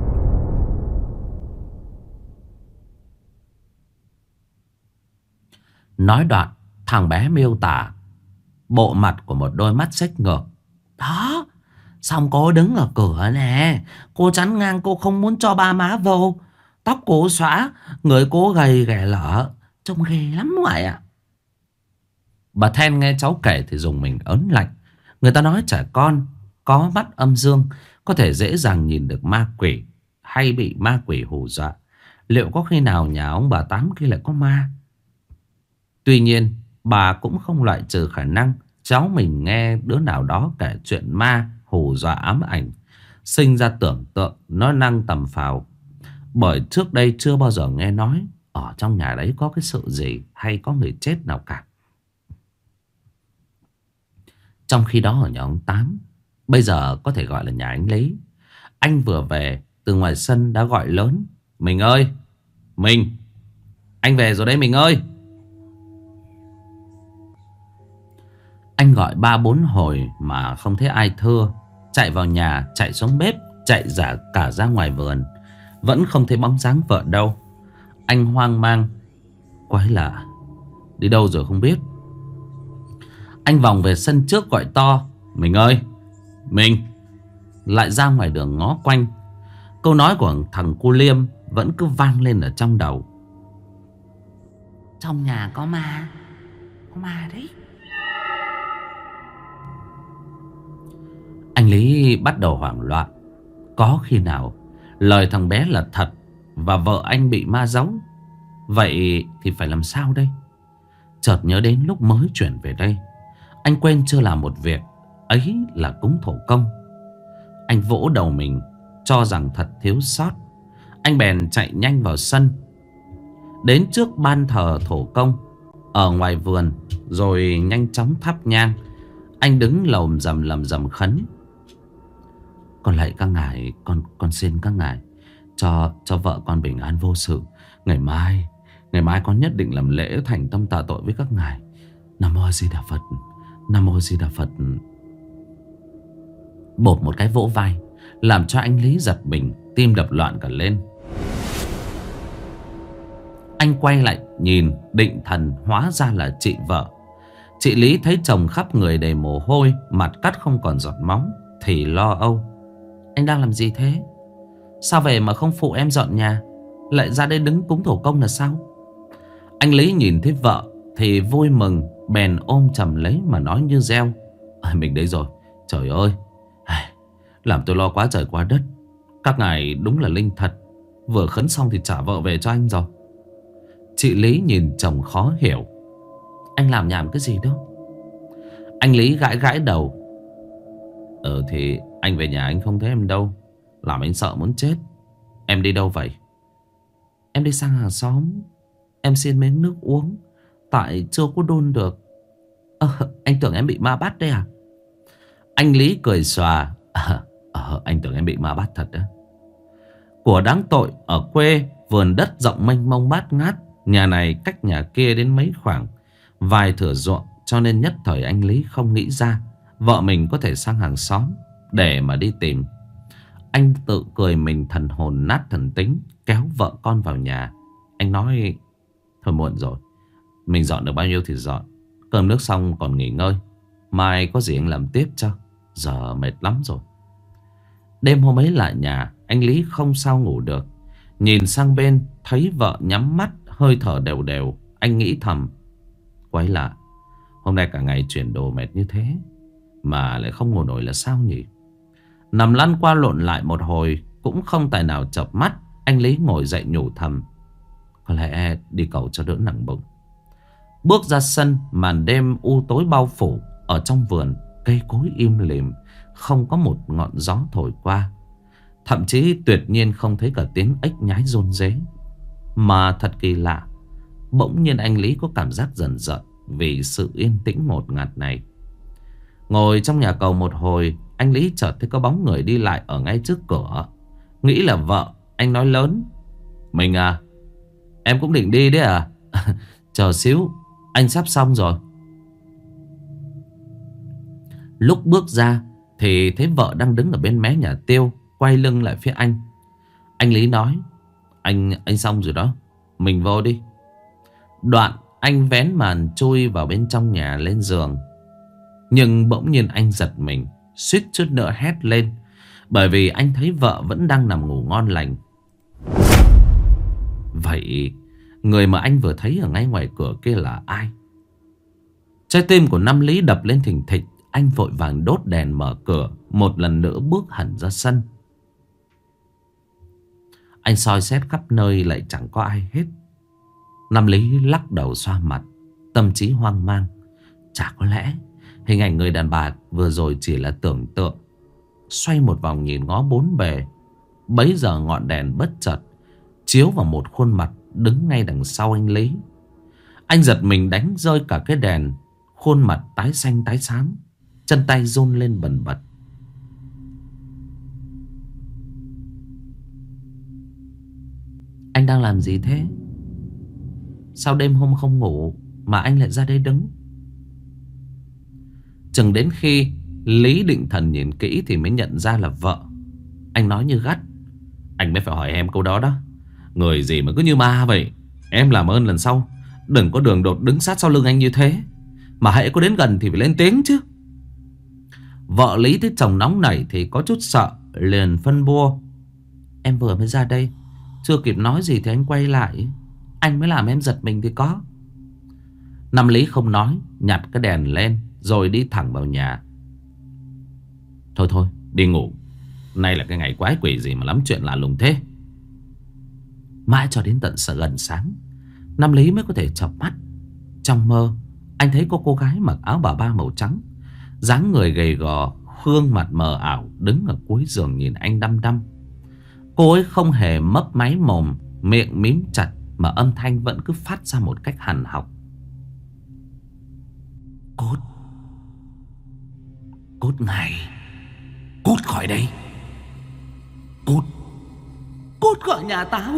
Nói đoạn, thằng bé miêu tả bộ mặt của một đôi mắt xếch ngược. Đó, xong cô đứng ở cửa nè. Cô chắn ngang, cô không muốn cho ba má vô. Tóc cô xõa, người cô gầy ghẻ lở, trông ghê lắm ngoại ạ. Bà Then nghe cháu kể thì dùng mình ớn lạnh. Người ta nói trẻ con có mắt âm dương, có thể dễ dàng nhìn được ma quỷ, hay bị ma quỷ hù dọa. Liệu có khi nào nhà ông bà Tám kia lại có ma? Tuy nhiên, bà cũng không loại trừ khả năng cháu mình nghe đứa nào đó kể chuyện ma hù dọa ám ảnh, sinh ra tưởng tượng nói năng tầm phào. Bởi trước đây chưa bao giờ nghe nói ở trong nhà đấy có cái sự gì hay có người chết nào cả. Trong khi đó ở nhà ông Tám, bây giờ có thể gọi là nhà anh Lý, anh vừa về từ ngoài sân đã gọi lớn. Mình ơi, mình, anh về rồi đấy mình ơi. Anh gọi 3-4 hồi mà không thấy ai thưa. Chạy vào nhà, chạy xuống bếp, chạy giả cả ra ngoài vườn, vẫn không thấy bóng dáng vợ đâu. Anh hoang mang. Quái lạ, đi đâu rồi không biết. Anh vòng về sân trước gọi to. Mình ơi, mình. Lại ra ngoài đường ngó quanh. Câu nói của thằng cô Liêm vẫn cứ vang lên ở trong đầu. Trong nhà có ma, có ma đấy. Anh Lý bắt đầu hoảng loạn. Có khi nào lời thằng bé là thật và vợ anh bị ma giấu? Vậy thì phải làm sao đây? Chợt nhớ đến lúc mới chuyển về đây, anh quên chưa làm một việc, ấy là cúng thổ công. Anh vỗ đầu mình, cho rằng thật thiếu sót. Anh bèn chạy nhanh vào sân, đến trước ban thờ thổ công ở ngoài vườn, rồi nhanh chóng thắp nhang. Anh đứng lầm rầm khấn: Con lạy các ngài, con xin các ngài cho vợ con bình an vô sự. Ngày mai con nhất định làm lễ thành tâm tạ tội với các ngài. Nam mô Di Đà Phật. Nam mô Di Đà Phật. Bột một cái vỗ vai làm cho anh Lý giật mình, tim đập loạn cả lên. Anh quay lại nhìn định thần, hóa ra là chị vợ. Chị Lý thấy chồng khắp người đầy mồ hôi, mặt cắt không còn giọt máu thì lo âu: Anh đang làm gì thế? Sao về mà không phụ em dọn nhà, lại ra đây đứng cúng thổ công là sao? Anh Lý nhìn thấy vợ thì vui mừng, bèn ôm chầm lấy mà nói như reo: Mình đây rồi. Trời ơi, làm tôi lo quá trời quá đất. Các ngài đúng là linh thật. Vừa khấn xong thì trả vợ về cho anh rồi. Chị Lý nhìn chồng khó hiểu: Anh làm nhảm cái gì đâu? Anh Lý gãi đầu: Thì anh về nhà anh không thấy em đâu, làm anh sợ muốn chết. Em đi đâu vậy? Em đi sang hàng xóm, em xin miếng nước uống, tại chưa có đun được. Anh tưởng em bị ma bắt đấy à? Anh Lý cười xòa: Anh tưởng em bị ma bắt thật đó. Của đáng tội, ở quê vườn đất rộng mênh mông bát ngát, nhà này cách nhà kia đến mấy khoảng vài thửa ruộng, cho nên nhất thời anh Lý không nghĩ ra vợ mình có thể sang hàng xóm để mà đi tìm. Anh tự cười mình thần hồn nát thần tính, kéo vợ con vào nhà. Anh nói: Thôi muộn rồi, mình dọn được bao nhiêu thì dọn. Cơm nước xong còn nghỉ ngơi, mai có gì anh làm tiếp cho. Giờ mệt lắm rồi. Đêm hôm ấy lại nhà, anh Lý không sao ngủ được. Nhìn sang bên thấy vợ nhắm mắt, hơi thở đều đều. Anh nghĩ thầm: Quái lạ, hôm nay cả ngày chuyển đồ mệt như thế mà lại không ngủ nổi là sao nhỉ? Nằm lăn qua lộn lại một hồi cũng không tài nào chợp mắt. Anh Lý ngồi dậy nhủ thầm: Có lẽ đi cầu cho đỡ nặng bụng. Bước ra sân, màn đêm u tối bao phủ. Ở trong vườn, cây cối im lìm, không có một ngọn gió thổi qua. Thậm chí tuyệt nhiên không thấy cả tiếng ếch nhái rôn rế. Mà thật kỳ lạ, bỗng nhiên anh Lý có cảm giác dần dần vì sự yên tĩnh ngột ngạt này. Ngồi trong nhà cầu một hồi, anh Lý chợt thấy có bóng người đi lại ở ngay trước cửa. Nghĩ là vợ, anh nói lớn: Mình à, em cũng định đi đấy à? Chờ xíu, anh sắp xong rồi. Lúc bước ra thì thấy vợ đang đứng ở bên mé nhà tiêu, quay lưng lại phía anh. Anh Lý nói: Anh xong rồi đó, mình vô đi. Đoạn anh vén màn chui vào bên trong nhà lên giường. Nhưng bỗng nhiên anh giật mình, suýt chút nữa hét lên, bởi vì anh thấy vợ vẫn đang nằm ngủ ngon lành. Vậy người mà anh vừa thấy ở ngay ngoài cửa kia là ai? Trái tim của Năm Lý đập lên thình thịch. Anh vội vàng đốt đèn mở cửa, một lần nữa bước hẳn ra sân. Anh soi xét khắp nơi lại chẳng có ai hết. Năm Lý lắc đầu xoa mặt, tâm trí hoang mang. Chả có lẽ hình ảnh người đàn bà vừa rồi chỉ là tưởng tượng. Xoay một vòng nhìn ngó bốn bề, bấy giờ ngọn đèn bất chợt chiếu vào một khuôn mặt đứng ngay đằng sau anh Lý. Anh giật mình đánh rơi cả cái đèn. Khuôn mặt tái xanh tái xám, chân tay run lên bần bật. Anh đang làm gì thế? Sao đêm hôm không ngủ mà anh lại ra đây đứng? Chừng đến khi Lý định thần nhìn kỹ thì mới nhận ra là vợ. Anh nói như gắt: Anh mới phải hỏi em câu đó đó. Người gì mà cứ như ma vậy? Em làm ơn lần sau đừng có đường đột đứng sát sau lưng anh như thế, mà hãy có đến gần thì phải lên tiếng chứ. Vợ Lý thấy chồng nóng nảy thì có chút sợ, liền phân bua: Em vừa mới ra đây, chưa kịp nói gì thì anh quay lại, anh mới làm em giật mình thì có. Năm Lý không nói, nhặt cái đèn lên rồi đi thẳng vào nhà. Thôi đi ngủ, nay là cái ngày quái quỷ gì mà lắm chuyện lạ lùng thế. Mãi cho đến tận gần sáng, Năm Lý mới có thể chợp mắt. Trong mơ, anh thấy có cô gái mặc áo bà ba màu trắng, dáng người gầy gò, gương mặt mờ ảo, đứng ở cuối giường nhìn anh đăm đăm. Cô ấy không hề mấp máy mồm, miệng mím chặt, mà âm thanh vẫn cứ phát ra một cách hằn học: Cốt, Cút ngay. Cút khỏi đây. Cút. Cút khỏi nhà tao.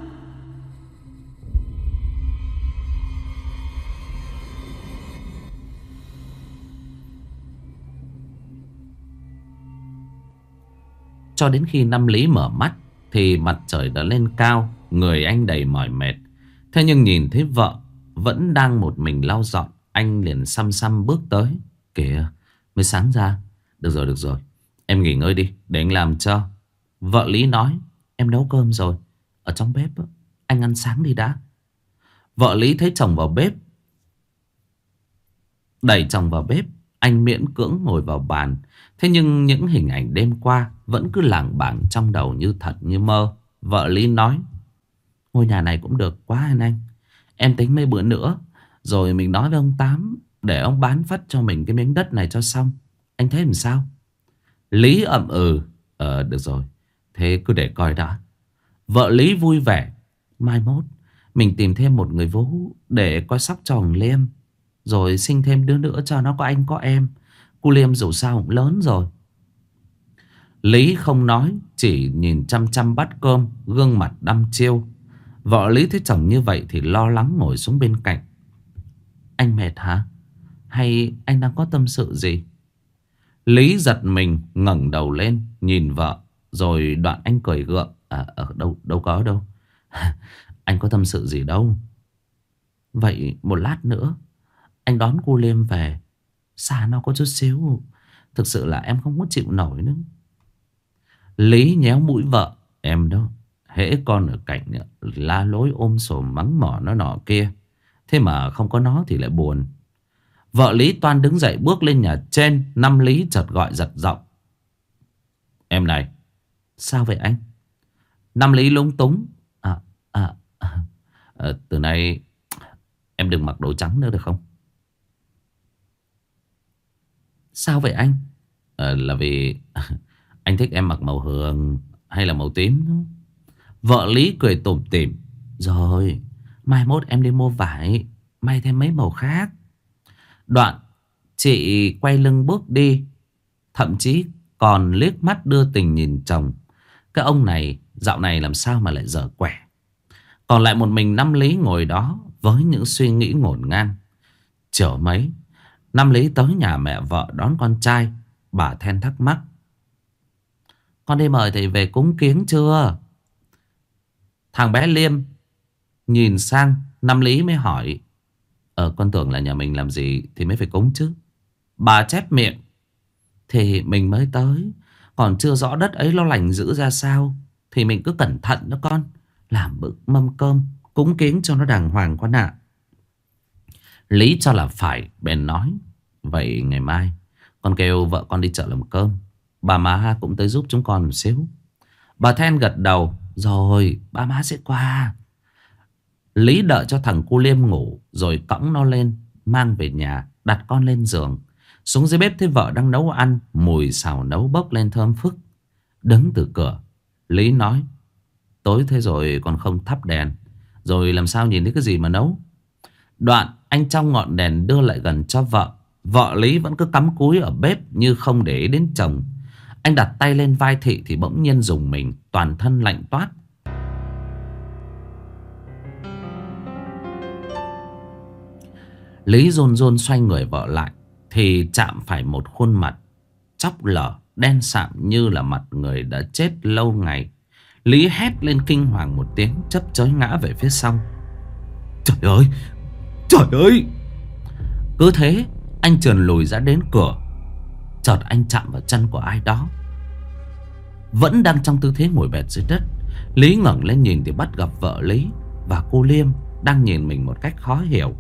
Cho đến khi Năm Lý mở mắt thì mặt trời đã lên cao, người anh đầy mỏi mệt. Thế nhưng nhìn thấy vợ vẫn đang một mình lau dọn, anh liền xăm xăm bước tới. Kìa, mới sáng ra. Được rồi, em nghỉ ngơi đi, để anh làm cho. Vợ Lý nói. Em nấu cơm rồi, ở trong bếp, anh ăn sáng đi đã. Vợ Lý thấy chồng vào bếp, đẩy chồng vào bếp. Anh miễn cưỡng ngồi vào bàn. Thế nhưng những hình ảnh đêm qua vẫn cứ lảng bảng trong đầu như thật như mơ. Vợ Lý nói. Ngôi nhà này cũng được quá anh. Em tính mấy bữa nữa rồi mình nói với ông Tám để ông bán phát cho mình cái miếng đất này cho xong. Anh thấy làm sao? Lý ậm ừ. Được rồi, thế cứ để coi đã. Vợ Lý vui vẻ. Mai mốt mình tìm thêm một người vú để coi sóc cho thằng Liêm, rồi sinh thêm đứa nữa cho nó có anh có em. Cô Liêm dù sao cũng lớn rồi. Lý không nói, chỉ nhìn chăm chăm bát cơm, gương mặt đăm chiêu. Vợ Lý thấy chồng như vậy thì lo lắng ngồi xuống bên cạnh. Anh mệt hả? Hay anh đang có tâm sự gì? Lý giật mình ngẩng đầu lên nhìn vợ, rồi đoạn anh cười gượng. Đâu có đâu. Anh có tâm sự gì đâu. Vậy một lát nữa anh đón cô Liêm về. Xa nó có chút xíu, thực sự là em không có chịu nổi nữa. Lý nhéo mũi vợ. Em đó, hễ con ở cạnh la lối ôm sồm mắng mỏ nó nọ kia, thế mà không có nó thì lại buồn. Vợ Lý toan đứng dậy bước lên nhà trên. Năm Lý chợt gọi giật giọng. Em này. Sao vậy anh? Năm Lý lúng túng. Từ nay em đừng mặc đồ trắng nữa được không? Sao vậy anh? Là vì anh thích em mặc màu hường hay là màu tím đó. Vợ Lý cười tủm tỉm. Rồi, mai mốt em đi mua vải may thêm mấy màu khác. Đoạn chị quay lưng bước đi, thậm chí còn liếc mắt đưa tình nhìn chồng. Cái ông này dạo này làm sao mà lại dở quẻ. Còn lại một mình Năm Lý ngồi đó với những suy nghĩ ngổn ngang. Chiều mấy Năm Lý tới nhà mẹ vợ đón con trai. Bà Then thắc mắc. Con đi mời thầy về cúng kiếng chưa? Thằng bé Liêm nhìn sang Năm Lý mới hỏi. Con tưởng là nhà mình làm gì thì mới phải cúng chứ. Bà chép miệng. Thì mình mới tới, còn chưa rõ đất ấy nó lành dữ ra sao, thì mình cứ cẩn thận đó con. Làm bữa mâm cơm cúng kiếng cho nó đàng hoàng con ạ. Lý cho là phải, bèn nói. Vậy ngày mai con kêu vợ con đi chợ làm cơm, bà má cũng tới giúp chúng con một xíu. Bà Then gật đầu. Rồi ba má sẽ qua. Lý đợi cho thằng cu Liêm ngủ rồi cõng nó lên, mang về nhà, đặt con lên giường. Xuống dưới bếp thấy vợ đang nấu ăn, mùi xào nấu bốc lên thơm phức. Đứng từ cửa, Lý nói. Tối thế rồi còn không thắp đèn, rồi làm sao nhìn thấy cái gì mà nấu. Đoạn anh trong ngọn đèn đưa lại gần cho vợ. Vợ Lý vẫn cứ cắm cúi ở bếp như không để ý đến chồng. Anh đặt tay lên vai Thị thì bỗng nhiên rùng mình, toàn thân lạnh toát. Lý run run xoay người vợ lại thì chạm phải một khuôn mặt chóc lở đen sạm như là mặt người đã chết lâu ngày. Lý hét lên kinh hoàng một tiếng, chấp chới ngã về phía sau. Trời ơi! Trời ơi! Cứ thế anh trườn lùi ra đến cửa. Chợt anh chạm vào chân của ai đó. Vẫn đang trong tư thế ngồi bệt dưới đất, Lý ngẩng lên nhìn thì bắt gặp vợ Lý và cô Liêm đang nhìn mình một cách khó hiểu.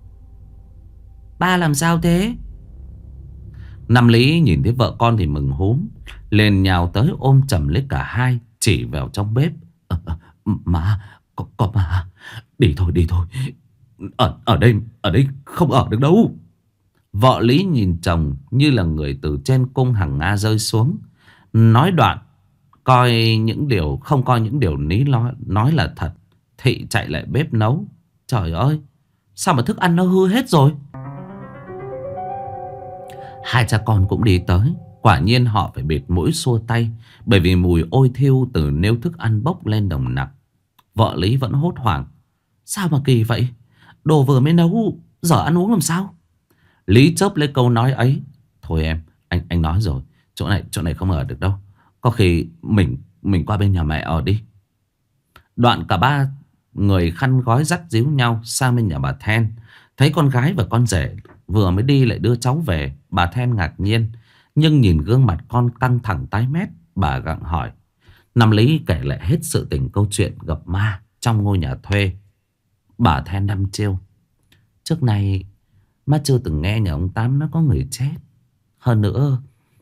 Ba làm sao thế? Năm Lý nhìn thấy vợ con thì mừng húm, liền nhào tới ôm chầm lấy cả hai, chỉ vào trong bếp. Má, có má. Đi thôi, đi thôi. Ở đây không ở được đâu. Vợ Lý nhìn chồng như là người từ trên cung hàng Nga rơi xuống. Nói đoạn không coi những điều Lý nói là thật. Thị chạy lại bếp nấu. Trời ơi, sao mà thức ăn nó hư hết rồi. Hai cha con cũng đi tới. Quả nhiên họ phải bịt mũi xua tay, bởi vì mùi ôi thiêu từ nêu thức ăn bốc lên nồng nặc. Vợ Lý vẫn hốt hoảng. Sao mà kỳ vậy? Đồ vừa mới nấu, giờ ăn uống làm sao? Lý chớp lấy câu nói ấy. Thôi em, anh nói rồi, chỗ này không ở được đâu. Có khi mình qua bên nhà mẹ ở đi. Đoạn cả ba người khăn gói dắt díu nhau sang bên nhà bà Then. Thấy con gái và con rể vừa mới đi lại đưa cháu về, bà Then ngạc nhiên. Nhưng nhìn gương mặt con căng thẳng tái mét, bà gặng hỏi. Năm Lý kể lại hết sự tình câu chuyện gặp ma trong ngôi nhà thuê. Bà Then đăm chiêu. Trước này má chưa từng nghe nhà ông Tám nó có người chết. Hơn nữa,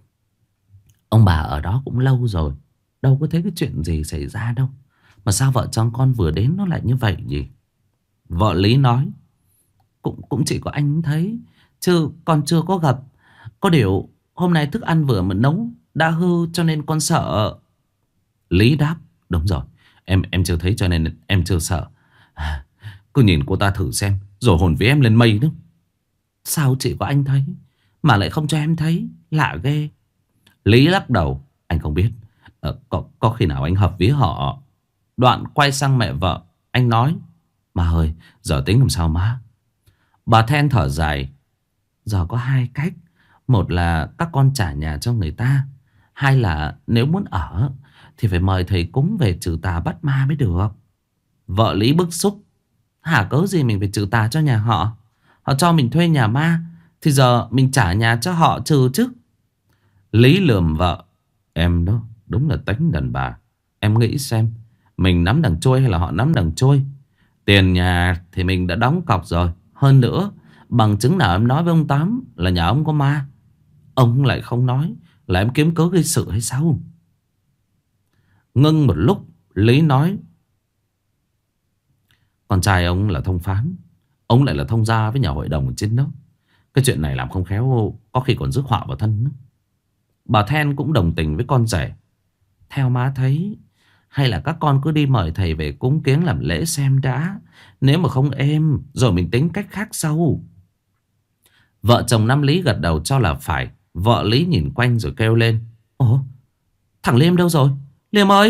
ông bà ở đó cũng lâu rồi, đâu có thấy cái chuyện gì xảy ra đâu. Mà sao vợ chồng con vừa đến nó lại như vậy nhỉ? Vợ Lý nói. Cũng chỉ có anh thấy, chứ con chưa có gặp. Có điều hôm nay thức ăn vừa mới nấu đã hư cho nên con sợ. Lý đáp. Đúng rồi, em chưa thấy cho nên em chưa sợ. Cứ nhìn cô ta thử xem, rồi hồn vía em lên mây nữa. Sao chỉ có anh thấy mà lại không cho em thấy? Lạ ghê. Lý lắc đầu. Anh không biết. Có khi nào anh hợp vía họ. Đoạn quay sang mẹ vợ, anh nói. Má ơi, giờ tính làm sao má? Bà Then thở dài. Giờ có hai cách. Một là các con trả nhà cho người ta. Hai là nếu muốn ở thì phải mời thầy cúng về trừ tà bắt ma mới được. Vợ Lý bức xúc. Hả cớ gì mình phải trừ tà cho nhà họ? Họ cho mình thuê nhà ma thì giờ mình trả nhà cho họ trừ chứ. Lý lườm vợ. Em đó đúng là tánh đàn bà. Em nghĩ xem, mình nắm đằng trôi hay là họ nắm đằng trôi? Tiền nhà thì mình đã đóng cọc rồi. Hơn nữa, bằng chứng nào em nói với ông Tám là nhà ông có ma? Ông lại không nói, là em kiếm cớ gây sự hay sao? Ngưng một lúc, Lý nói. Con trai ông là thông phán, ông lại là thông gia với nhà hội đồng ở trên đó. Cái chuyện này làm không khéo có khi còn rước họa vào thân nữa. Bà Then cũng đồng tình với con rể. Theo má thấy, hay là các con cứ đi mời thầy về cúng kiếng làm lễ xem đã. Nếu mà không êm, rồi mình tính cách khác sau. Vợ chồng Năm Lý gật đầu cho là phải. Vợ Lý nhìn quanh rồi kêu lên. Ồ, thằng Liêm đâu rồi? Liêm ơi!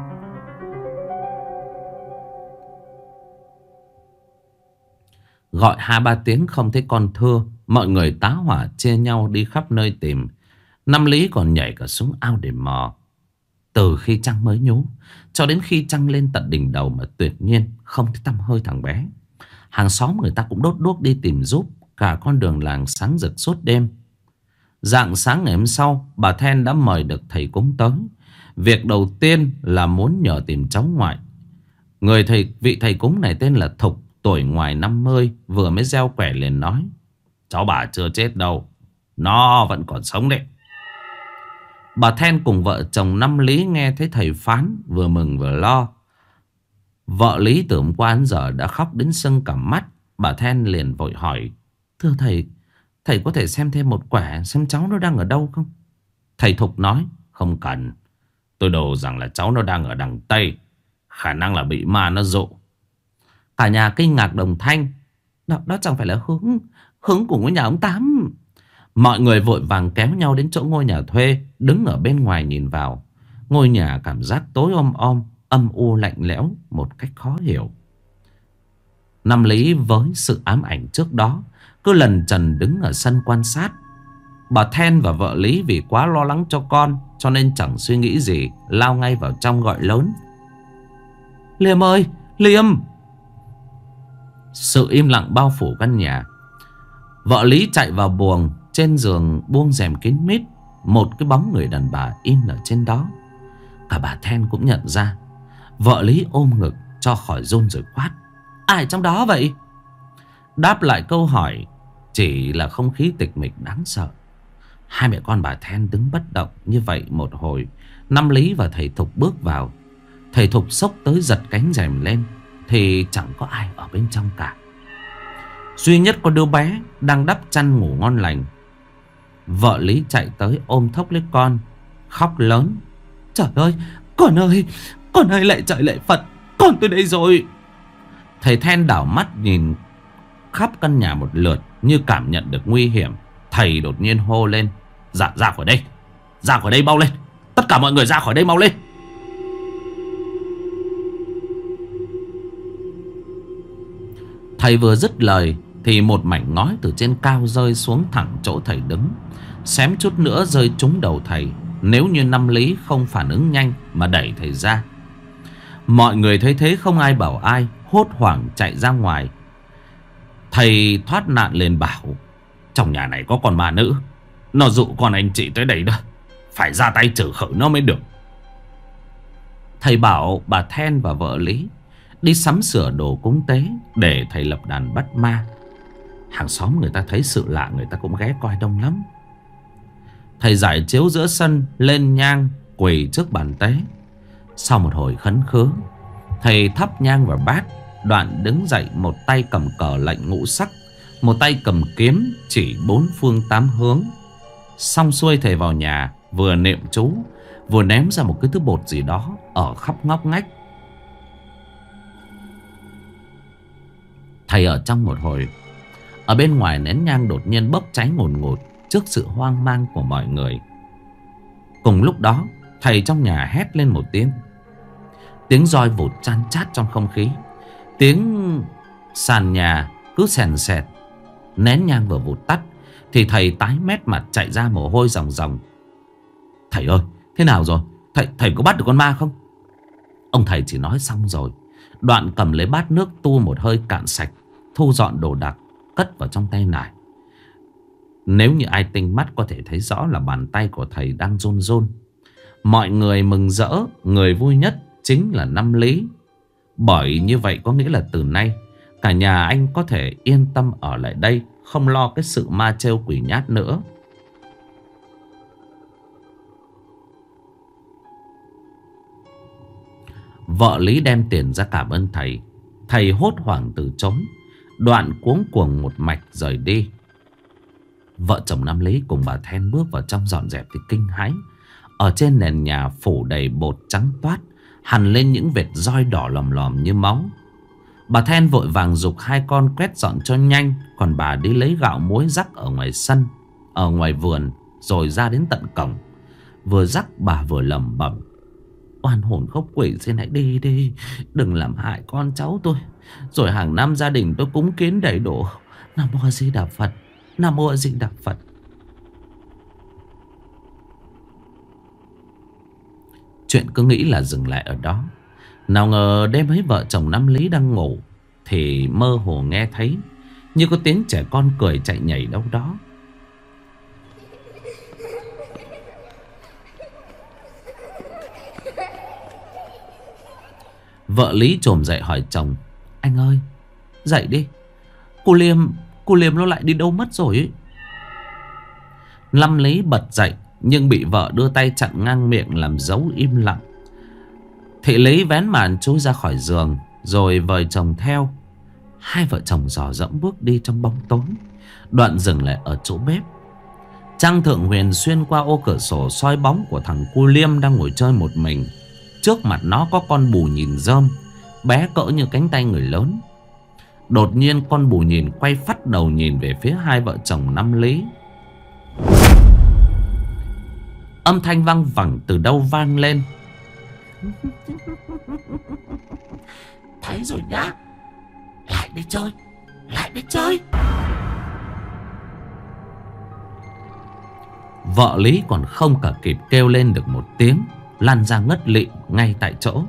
Gọi 2-3 tiếng không thấy con thưa. Mọi người tá hỏa chia nhau đi khắp nơi tìm. Năm Lý còn nhảy cả xuống ao để mò. Từ khi trăng mới nhú cho đến khi trăng lên tận đỉnh đầu mà tuyệt nhiên không thấy tăm hơi thằng bé. Hàng xóm người ta cũng đốt đuốc đi tìm giúp. Cả con đường làng sáng rực suốt đêm. Rạng sáng ngày hôm sau, bà Then đã mời được thầy cúng tới. Việc đầu tiên là muốn nhờ tìm cháu ngoại. Vị thầy cúng này tên là Thục, tuổi ngoài 50, vừa mới gieo quẻ liền nói. Cháu bà chưa chết đâu, nó vẫn còn sống đấy. Bà Then cùng vợ chồng Năm Lý nghe thấy thầy phán, vừa mừng vừa lo. Vợ Lý từ hôm qua đến giờ đã khóc đến sưng cả mắt. Bà Then liền vội hỏi. Thưa thầy, thầy có thể xem thêm một quẻ xem cháu nó đang ở đâu không? Thầy Thục nói. Không cần. Tôi đồ rằng là cháu nó đang ở đằng Tây. Khả năng là bị ma nó dụ. Cả nhà kinh ngạc đồng thanh. Đó chẳng phải là hướng của ngôi nhà ông Tám. Mọi người vội vàng kéo nhau đến chỗ ngôi nhà thuê, đứng ở bên ngoài nhìn vào. Ngôi nhà cảm giác tối om, âm u lạnh lẽo một cách khó hiểu. Năm Lý với sự ám ảnh trước đó cứ lần trần đứng ở sân quan sát. Bà Then và vợ Lý vì quá lo lắng cho con cho nên chẳng suy nghĩ gì, lao ngay vào trong gọi lớn. Liêm ơi, Liêm! Sự im lặng bao phủ căn nhà. Vợ Lý chạy vào buồng. Trên giường buông rèm kín mít, một cái bóng người đàn bà in ở trên đó. Cả bà Then cũng nhận ra. Vợ Lý ôm ngực cho khỏi run rồi quát. Ai trong đó vậy? Đáp lại câu hỏi chỉ là không khí tịch mịch đáng sợ. Hai mẹ con bà Then đứng bất động như vậy một hồi. Năm Lý và thầy Thục bước vào. Thầy Thục xốc tới giật cánh rèm lên thì chẳng có ai ở bên trong cả. Duy nhất có đứa bé đang đắp chăn ngủ ngon lành. Vợ Lý chạy tới ôm thốc lấy con, khóc lớn. Trời ơi, con ơi, lạy trời lạy Phật, con tôi đây rồi. Thầy Then đảo mắt nhìn khắp căn nhà một lượt như cảm nhận được nguy hiểm. Thầy đột nhiên hô lên: Ra khỏi đây. Ra khỏi đây mau lên. Tất cả mọi người ra khỏi đây mau lên. Thầy vừa dứt lời thì một mảnh ngói từ trên cao rơi xuống thẳng chỗ thầy đứng, xém chút nữa rơi trúng đầu thầy. Nếu như Năm Lý không phản ứng nhanh mà đẩy thầy ra. Mọi người thấy thế không ai bảo ai, hốt hoảng chạy ra ngoài. Thầy thoát nạn lên bảo: Trong nhà này có con ma nữ, nó dụ con anh chị tới đây đó, phải ra tay trừ khử nó mới được. Thầy bảo bà Then và vợ Lý đi sắm sửa đồ cúng tế để thầy lập đàn bắt ma. Hàng xóm người ta thấy sự lạ, người ta cũng ghé coi đông lắm. Thầy giải chiếu giữa sân, lên nhang quỳ trước bàn tế. Sau một hồi khấn khứ, thầy thắp nhang vào bát, đoạn đứng dậy, một tay cầm cờ lệnh ngũ sắc, một tay cầm kiếm chỉ bốn phương tám hướng. Xong xuôi thầy vào nhà, vừa niệm chú vừa ném ra một cái thứ bột gì đó ở khắp ngóc ngách. Thầy ở trong một hồi, ở bên ngoài nén nhang đột nhiên bốc cháy ngùn ngụt trước sự hoang mang của mọi người. Cùng lúc đó, thầy trong nhà hét lên một tiếng. Tiếng roi vụt chan chát trong không khí. Tiếng sàn nhà cứ sèn sẹt. Nén nhang vừa vụt tắt thì thầy tái mét mặt, chạy ra mồ hôi ròng ròng. Thầy ơi, thế nào rồi? Thầy có bắt được con ma không? Ông thầy chỉ nói xong rồi, đoạn cầm lấy bát nước tu một hơi cạn sạch, thu dọn đồ đạc cất vào trong tay nải. Nếu như ai tinh mắt có thể thấy rõ là bàn tay của thầy đang run run. Mọi người mừng rỡ, người vui nhất chính là Năm Lý. Bởi như vậy có nghĩa là từ nay cả nhà anh có thể yên tâm ở lại đây, không lo cái sự ma trêu quỷ nhát nữa. Vợ Lý đem tiền ra cảm ơn thầy. Thầy hốt hoảng từ chối, đoạn cuống cuồng một mạch rời đi. Vợ chồng Năm Lý cùng bà Then bước vào trong dọn dẹp thì kinh hãi. Ở trên nền nhà phủ đầy bột trắng toát, hằn lên những vệt roi đỏ lòm lòm như máu. Bà Then vội vàng giục hai con quét dọn cho nhanh, còn bà đi lấy gạo muối rắc ở ngoài sân, ở ngoài vườn, rồi ra đến tận cổng. Vừa rắc bà vừa lẩm bẩm: Oan hồn khóc quỷ, xin hãy đi đi, đừng làm hại con cháu tôi. Rồi hàng năm gia đình tôi cúng kiến đầy đủ. Nam Mô A Di Đà Phật, Nam Mô A Di Đà Phật. Chuyện cứ nghĩ là dừng lại ở đó. Nào ngờ đêm ấy vợ chồng Năm Lý đang ngủ thì mơ hồ nghe thấy như có tiếng trẻ con cười chạy nhảy đâu đó. Vợ Lý chồm dậy hỏi chồng: Anh ơi, dậy đi, cô Liêm nó lại đi đâu mất rồi ấy. Năm Lý bật dậy nhưng bị vợ đưa tay chặn ngang miệng làm dấu im lặng. Thị Lý vén màn chui ra khỏi giường rồi vời chồng theo. Hai vợ chồng dò dẫm bước đi trong bóng tối, đoạn dừng lại ở chỗ bếp. Trang Thượng Huyền xuyên qua ô cửa sổ soi bóng của thằng cu Liêm đang ngồi chơi một mình. Trước mặt nó có con bù nhìn rơm bé cỡ như cánh tay người lớn. Đột nhiên con bù nhìn quay phắt đầu nhìn về phía hai vợ chồng Năm Lý. Âm thanh văng vẳng từ đâu vang lên: Thấy rồi nhá, lại đi chơi, lại đi chơi. Vợ Lý còn không cả kịp kêu lên được một tiếng, lăn ra ngất lịm ngay tại chỗ.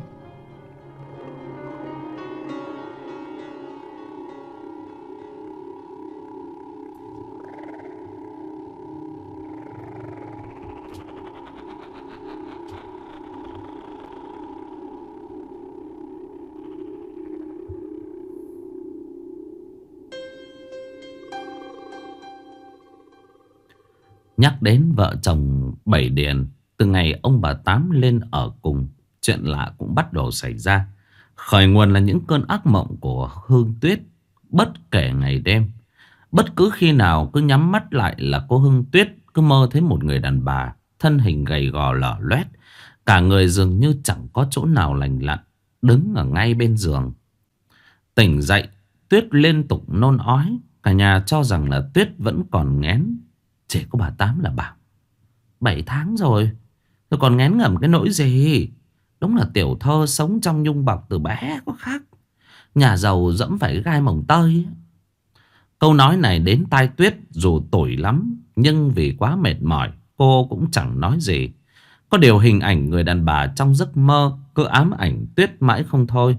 Nhắc đến vợ chồng Bảy Điền, từ ngày ông bà Tám lên ở cùng, chuyện lạ cũng bắt đầu xảy ra. Khởi nguồn là những cơn ác mộng của Hương Tuyết. Bất kể ngày đêm, bất cứ khi nào cứ nhắm mắt lại là cô Hương Tuyết cứ mơ thấy một người đàn bà, thân hình gầy gò lở loét, cả người dường như chẳng có chỗ nào lành lặn, đứng ở ngay bên giường. Tỉnh dậy, Tuyết liên tục nôn ói. Cả nhà cho rằng là Tuyết vẫn còn nghén. Chỉ có bà Tám là bảo 7 tháng rồi còn ngén ngẩm cái nỗi gì. Đúng là tiểu thơ sống trong nhung bọc từ bé có khác. Nhà giàu dẫm phải gai mồng tơi. Câu nói này đến tai Tuyết dù tủi lắm, nhưng vì quá mệt mỏi, cô cũng chẳng nói gì. Có điều hình ảnh người đàn bà trong giấc mơ cứ ám ảnh Tuyết mãi không thôi.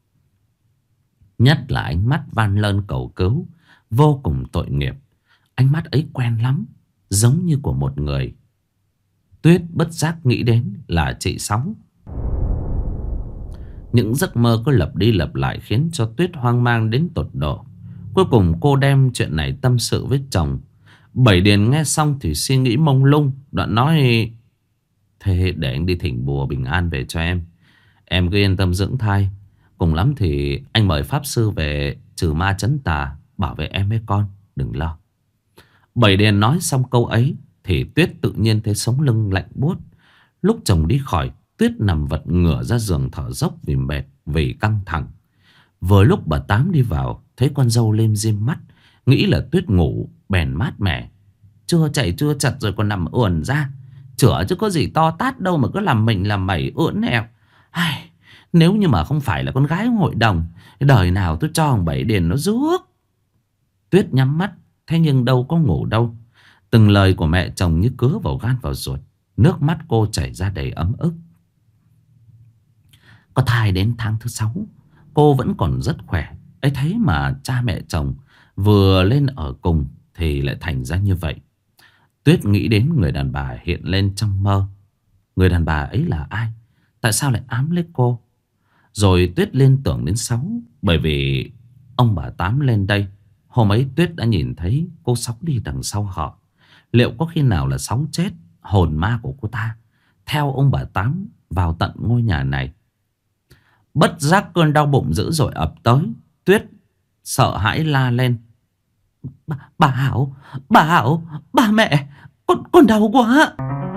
Nhất là ánh mắt van lơn cầu cứu, vô cùng tội nghiệp. Ánh mắt ấy quen lắm, giống như của một người. Tuyết bất giác nghĩ đến là chị Sáu. Những giấc mơ cứ lặp đi lặp lại khiến cho Tuyết hoang mang đến tột độ. Cuối cùng cô đem chuyện này tâm sự với chồng. Bảy Điền nghe xong thì suy nghĩ mông lung. Đoạn nói: thế để anh đi thỉnh bùa bình an về cho em. Em cứ yên tâm dưỡng thai. Cùng lắm thì anh mời pháp sư về trừ ma trấn tà, bảo vệ em với con, đừng lo. Bảy Điền nói xong câu ấy thì Tuyết tự nhiên thấy sống lưng lạnh buốt. Lúc chồng đi khỏi, Tuyết nằm vật ngửa ra giường thở dốc vì mệt, vì căng thẳng. Vừa lúc bà Tám đi vào, thấy con dâu lim dim mắt, nghĩ là Tuyết ngủ, bèn mát mẻ: chưa chạy chưa chật rồi còn nằm ườn ra. Chữa chứ có gì to tát đâu mà cứ làm mình làm mẩy ưỡn ẹo. Ai, nếu như mà không phải là con gái hội đồng, đời nào tôi cho thằng Bảy Điền nó rước. Tuyết nhắm mắt, thế nhưng đâu có ngủ đâu. Từng lời của mẹ chồng như cứa vào gan vào ruột. Nước mắt cô chảy ra đầy ấm ức. Có thai đến tháng thứ 6, cô vẫn còn rất khỏe. Ấy thế mà cha mẹ chồng vừa lên ở cùng thì lại thành ra như vậy. Tuyết nghĩ đến người đàn bà hiện lên trong mơ. Người đàn bà ấy là ai? Tại sao lại ám lấy cô? Rồi Tuyết liên tưởng đến Sáu. Bởi vì ông bà Tám lên đây, hôm ấy Tuyết đã nhìn thấy cô Sáu đi đằng sau họ. Liệu có khi nào là Sáu chết, hồn ma của cô ta theo ông bà Tám vào tận ngôi nhà này? Bất giác cơn đau bụng dữ dội ập tới. Tuyết sợ hãi la lên: Bà Hảo, bà Hảo, bà mẹ, con đau quá.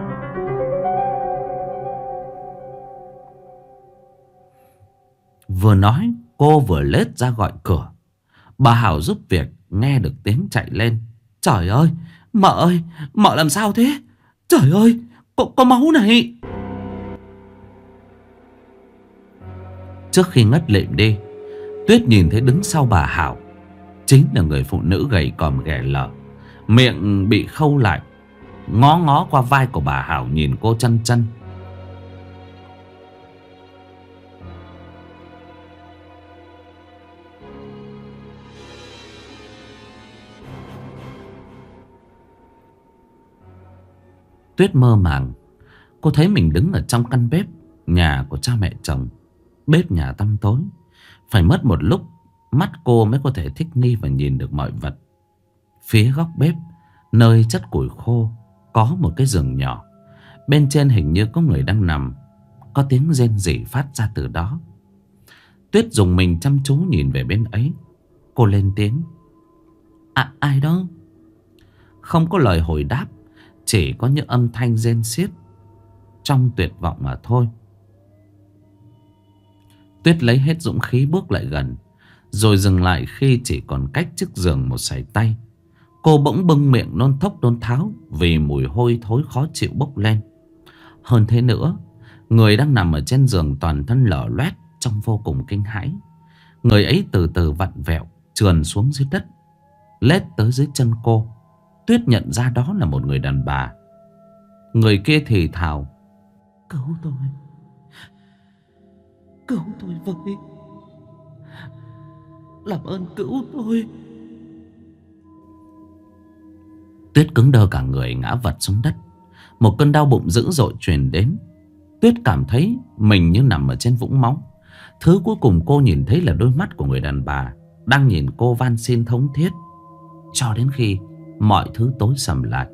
Vừa nói cô vừa lết ra gọi cửa. Bà Hảo giúp việc nghe được tiếng chạy lên: trời ơi, mợ làm sao thế? Trời ơi, có máu này. Trước khi ngất lịm đi, Tuyết nhìn thấy đứng sau bà Hảo chính là người phụ nữ gầy còm ghẻ lở, miệng bị khâu lại, ngó ngó qua vai của bà Hảo nhìn cô chăn chăn. Tuyết mơ màng, cô thấy mình đứng ở trong căn bếp nhà của cha mẹ chồng. Bếp nhà tăm tối, phải mất một lúc mắt cô mới có thể thích nghi và nhìn được mọi vật. Phía góc bếp, nơi chất củi khô, có một cái giường nhỏ. Bên trên hình như có người đang nằm. Có tiếng rên rỉ phát ra từ đó. Tuyết dùng mình chăm chú nhìn về bên ấy. Cô lên tiếng: ai đó? Không có lời hồi đáp, chỉ có những âm thanh rên xiết trong tuyệt vọng mà thôi. Tuyết lấy hết dũng khí bước lại gần, rồi dừng lại khi chỉ còn cách chiếc giường một sải tay. Cô bỗng bưng miệng nôn thốc nôn tháo vì mùi hôi thối khó chịu bốc lên. Hơn thế nữa, người đang nằm ở trên giường toàn thân lở loét trông vô cùng kinh hãi. Người ấy từ từ vặn vẹo trườn xuống dưới đất, lết tới dưới chân cô. Tuyết nhận ra đó là một người đàn bà. Người kia thì thào: cứu tôi với, làm ơn cứu tôi. Tuyết cứng đơ cả người, ngã vật xuống đất. Một cơn đau bụng dữ dội truyền đến. Tuyết cảm thấy mình như nằm ở trên vũng máu. Thứ cuối cùng cô nhìn thấy là đôi mắt của người đàn bà đang nhìn cô van xin thống thiết, cho đến khi mọi thứ tối sầm lại.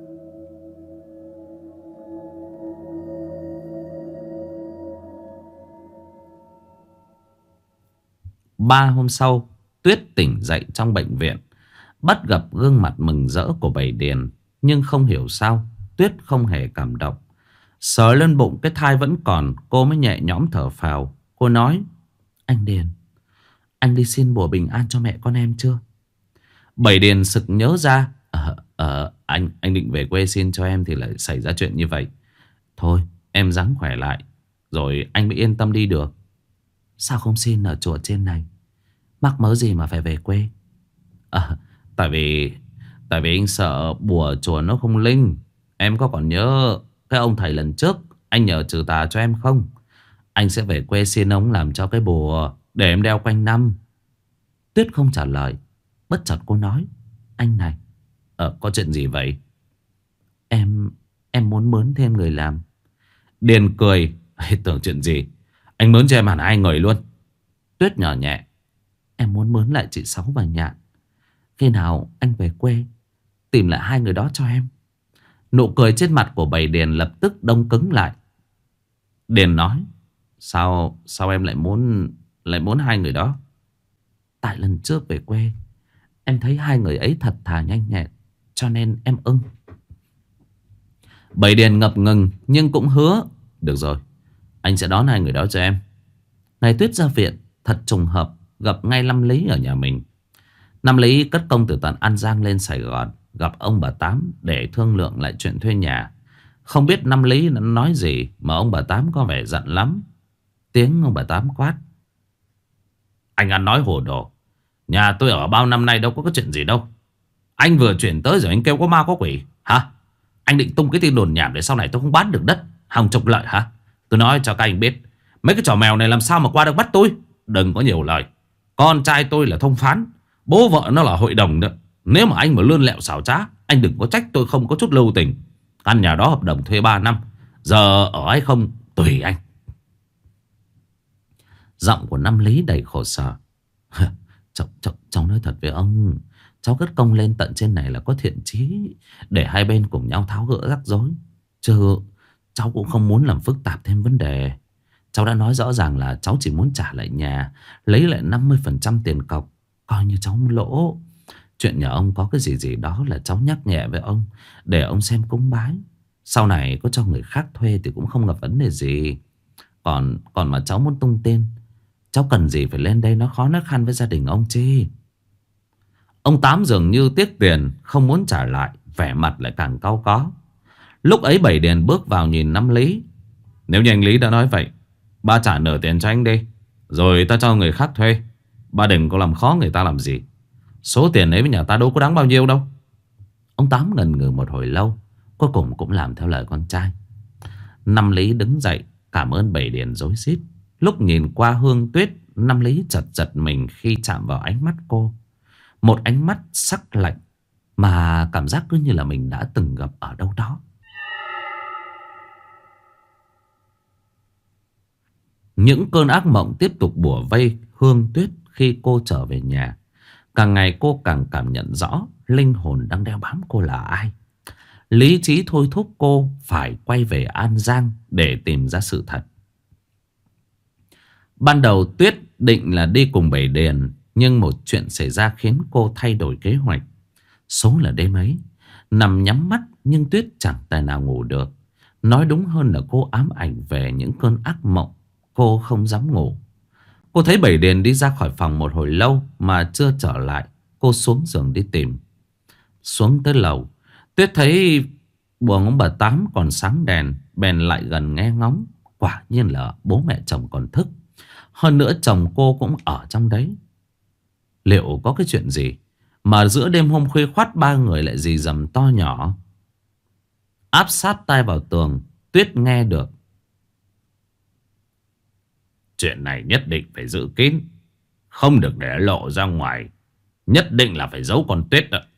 Ba hôm sau, Tuyết tỉnh dậy trong bệnh viện, bắt gặp gương mặt mừng rỡ của Bảy Điền. Nhưng không hiểu sao Tuyết không hề cảm động. Sờ lên bụng cái thai vẫn còn, cô mới nhẹ nhõm thở phào. Cô nói: anh Điền, anh đi xin bùa bình an cho mẹ con em chưa? Bảy Điền sực nhớ ra: Anh định về quê xin cho em thì lại xảy ra chuyện như vậy. Thôi em ráng khỏe lại rồi anh mới yên tâm đi được. Sao không xin ở chùa trên này? Mắc mớ gì mà phải về quê? À, tại vì Tại vì anh sợ bùa chùa nó không linh. Em có còn nhớ cái ông thầy lần trước anh nhờ trừ tà cho em không? Anh sẽ về quê xin ông làm cho cái bùa để em đeo quanh năm. Tuyết không trả lời. Bất chợt cô nói: Anh này, có chuyện gì vậy? Em em muốn mướn thêm người làm. Điền cười: Tưởng chuyện gì? Anh mướn cho em hẳn 2 người luôn. Tuyết nhỏ nhẹ: Em muốn mướn lại chị Sáu và Nhạn. Khi nào anh về quê tìm lại 2 người đó cho em. Nụ cười trên mặt của bầy Điền lập tức đông cứng lại. Điền nói: Sao em lại muốn 2 người đó? Tại lần trước về quê em thấy 2 người ấy thật thà nhanh nhẹn, cho nên em ưng. Bầy Điền ngập ngừng nhưng cũng hứa: Được rồi, anh sẽ đón 2 người đó cho em. Ngày Tuyết ra viện, thật trùng hợp gặp ngay Năm Lý ở nhà mình. Năm Lý cất công từ tận An Giang lên Sài Gòn gặp ông bà Tám để thương lượng lại chuyện thuê nhà. Không biết Năm Lý nói gì mà ông bà Tám có vẻ giận lắm. Tiếng ông bà Tám quát: Anh ăn nói hồ đồ. Nhà tôi ở bao năm nay đâu có cái chuyện gì đâu. Anh vừa chuyển tới rồi anh kêu có ma có quỷ hả? Anh định tung cái tin đồn nhảm để sau này tôi không bán được đất, hòng trục lợi hả? Tôi nói cho các anh biết, mấy cái trò mèo này làm sao mà qua được bắt tôi. Đừng có nhiều lời. Con trai tôi là thông phán, bố vợ nó là hội đồng nữa. Nếu mà anh mà lươn lẹo xảo trá, anh đừng có trách tôi không có chút lưu tình. Căn nhà đó hợp đồng thuê 3 năm, giờ ở hay không tùy anh. Giọng của Năm Lý đầy khổ sở. Cháu nói thật với ông, cháu cất công lên tận trên này là có thiện chí để hai bên cùng nhau tháo gỡ rắc rối. Chứ cháu cũng không muốn làm phức tạp thêm vấn đề. Cháu đã nói rõ ràng là cháu chỉ muốn trả lại nhà, lấy lại 50% tiền cọc, coi như cháu lỗ. Chuyện nhà ông có cái gì gì đó là cháu nhắc nhẹ với ông, để ông xem cúng bái. Sau này có cho người khác thuê thì cũng không gặp vấn đề gì. Còn mà cháu muốn tung tên, cháu cần gì phải lên đây nó khó nó khăn với gia đình ông chi. Ông Tám dường như tiếc tiền, không muốn trả lại, vẻ mặt lại càng cau có. Lúc ấy Bảy Điền bước vào nhìn Năm Lý. Nếu như anh Lý đã nói vậy, ba trả nửa tiền cho anh đi, rồi ta cho người khác thuê. Ba đừng có làm khó người ta làm gì. Số tiền ấy với nhà ta đâu có đáng bao nhiêu đâu. Ông Tám ngần ngừ một hồi lâu, cuối cùng cũng làm theo lời con trai. Năm Lý đứng dậy cảm ơn Bảy Điền rối rít. Lúc nhìn qua Hương Tuyết, Năm Lý chợt giật mình khi chạm vào ánh mắt cô. Một ánh mắt sắc lạnh mà cảm giác cứ như là mình đã từng gặp ở đâu đó. Những cơn ác mộng tiếp tục bủa vây Hương Tuyết khi cô trở về nhà. Càng ngày cô càng cảm nhận rõ linh hồn đang đeo bám cô là ai. Lý trí thôi thúc cô phải quay về An Giang để tìm ra sự thật. Ban đầu Tuyết định là đi cùng Bảy Điền, nhưng một chuyện xảy ra khiến cô thay đổi kế hoạch. Số là đêm ấy, nằm nhắm mắt nhưng Tuyết chẳng tài nào ngủ được. Nói đúng hơn là cô ám ảnh về những cơn ác mộng. Cô không dám ngủ. Cô thấy Bảy Điền đi ra khỏi phòng một hồi lâu mà chưa trở lại. Cô xuống giường đi tìm. Xuống tới lầu, Tuyết thấy buồng ông bà Tám còn sáng đèn, bèn lại gần nghe ngóng. Quả nhiên là bố mẹ chồng còn thức. Hơn nữa chồng cô cũng ở trong đấy. Liệu có cái chuyện gì mà giữa đêm hôm khuya khoắt ba người lại rì rầm to nhỏ? Áp sát tai vào tường, Tuyết nghe được. Chuyện này nhất định phải giữ kín, không được để lộ ra ngoài. Nhất định là phải giấu con Tuyết đó.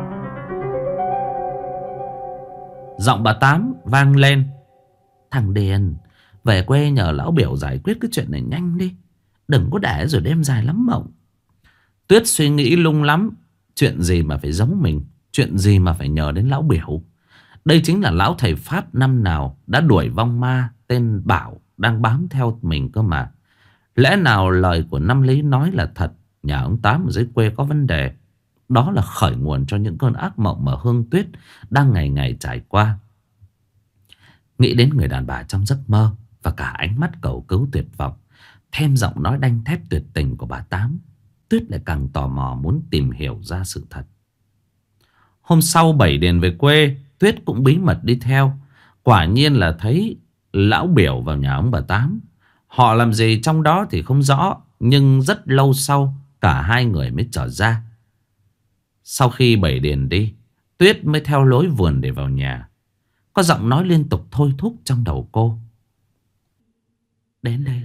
Giọng bà Tám vang lên. Thằng Điền, về quê nhờ lão biểu giải quyết cái chuyện này nhanh đi, đừng có để rồi đêm dài lắm mộng. Tuyết suy nghĩ lung lắm. Chuyện gì mà phải giấu mình, chuyện gì mà phải nhờ đến lão biểu. Đây chính là lão thầy Pháp năm nào đã đuổi vong ma tên Bảo đang bám theo mình cơ mà. Lẽ nào lời của Năm Lý nói là thật, nhà ông Tám ở dưới quê có vấn đề. Đó là khởi nguồn cho những cơn ác mộng mà Hương Tuyết đang ngày ngày trải qua. Nghĩ đến người đàn bà trong giấc mơ và cả ánh mắt cầu cứu tuyệt vọng, thêm giọng nói đanh thép tuyệt tình của bà Tám, Tuyết lại càng tò mò muốn tìm hiểu ra sự thật. Hôm sau Bảy Điền về quê, Tuyết cũng bí mật đi theo. Quả nhiên là thấy lão biểu vào nhà ông bà Tám. Họ làm gì trong đó thì không rõ, nhưng rất lâu sau cả hai người mới trở ra. Sau khi Bảy Điền đi, Tuyết mới theo lối vườn để vào nhà. Có giọng nói liên tục thôi thúc trong đầu cô. Đến đây,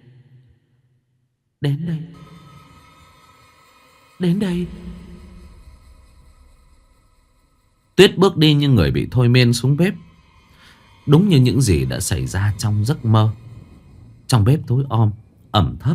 đến đây, đến đây. Tuyết bước đi như người bị thôi miên xuống bếp. Đúng như những gì đã xảy ra trong giấc mơ. Trong bếp tối om, ẩm thấp.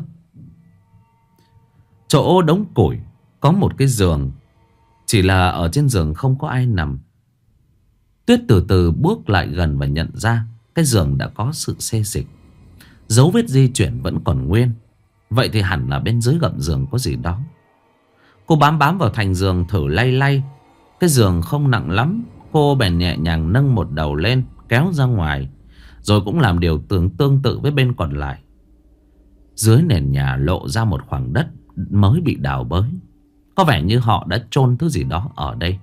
Chỗ đống củi có một cái giường. Chỉ là ở trên giường không có ai nằm. Tuyết từ từ bước lại gần và nhận ra cái giường đã có sự xê dịch. Dấu vết di chuyển vẫn còn nguyên. Vậy thì hẳn là bên dưới gầm giường có gì đó. Cô bám vào thành giường thử lay lay. Cái giường không nặng lắm. Cô bèn nhẹ nhàng nâng một đầu lên, kéo ra ngoài. Rồi cũng làm điều tương tự với bên còn lại. Dưới nền nhà lộ ra một khoảng đất mới bị đào bới. Có vẻ như họ đã chôn thứ gì đó ở đây.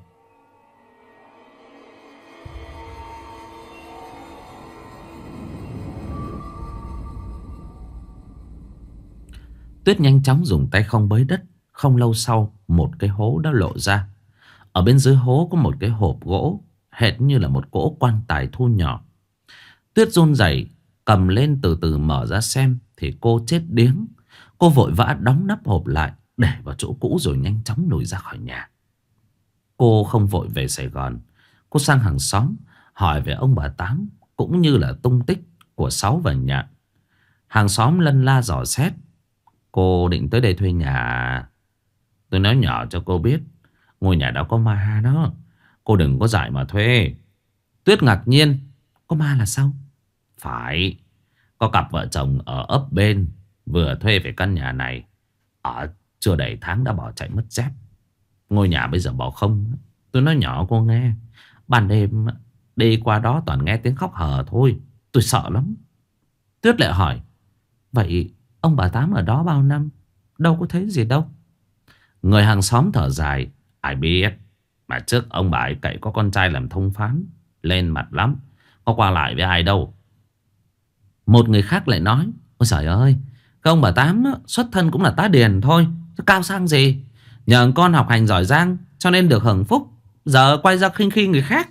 Tuyết nhanh chóng dùng tay không bới đất. Không lâu sau, một cái hố đã lộ ra. Ở bên dưới hố có một cái hộp gỗ, hệt như là một cỗ quan tài thu nhỏ. Tuyết run rẩy cầm lên từ từ mở ra xem thì cô chết điếng. Cô vội vã đóng nắp hộp lại, để vào chỗ cũ rồi nhanh chóng lùi ra khỏi nhà. Cô không vội về Sài Gòn. Cô sang hàng xóm hỏi về ông bà Tám, cũng như là tung tích của Sáu và Nhạn. Hàng xóm lân la dò xét. Cô định tới đây thuê nhà. Tôi nói nhỏ cho cô biết, ngôi nhà đó có ma đó. Cô đừng có dại mà thuê. Tuyết ngạc nhiên. Có ma là sao? Phải. Có cặp vợ chồng ở ấp bên vừa thuê về căn nhà này. Ở chưa đầy tháng đã bỏ chạy mất dép. Ngôi nhà bây giờ bỏ không. Tôi nói nhỏ cô nghe. Ban đêm đi qua đó toàn nghe tiếng khóc hờ thôi. Tôi sợ lắm. Tuyết lại hỏi. Vậy ông bà Tám ở đó bao năm? Đâu có thấy gì đâu. Người hàng xóm thở dài. Ai biết. Mà trước ông bà ấy cậy có con trai làm thông phán. Lên mặt lắm. Có qua lại với ai đâu. Một người khác lại nói. Ôi trời ơi, cái ông bà Tám xuất thân cũng là tá điền thôi, cao sang gì. Nhờ con học hành giỏi giang cho nên được hưởng phúc, giờ quay ra khinh khi người khác.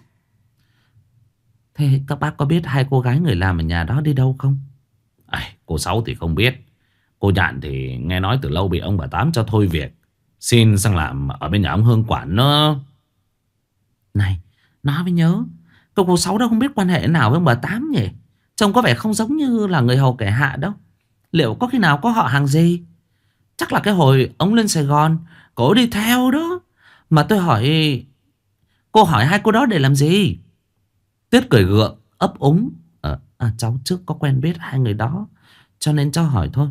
Thế các bác có biết hai cô gái người làm ở nhà đó đi đâu không? Cô Sáu thì không biết. Cô Nhạn thì nghe nói từ lâu bị ông bà Tám cho thôi việc, xin sang làm ở bên nhà ông Hương quản nó. Này, nói mới nhớ, cô Sáu đó không biết quan hệ nào với ông bà Tám nhỉ? Trông có vẻ không giống như là người hầu kẻ hạ đâu. Liệu có khi nào có họ hàng gì? Chắc là cái hồi ông lên Sài Gòn cô đi theo đó. Mà tôi hỏi, cô hỏi hai cô đó để làm gì? Tuyết cười gượng ấp úng. Cháu trước có quen biết hai người đó, cho nên cháu hỏi thôi.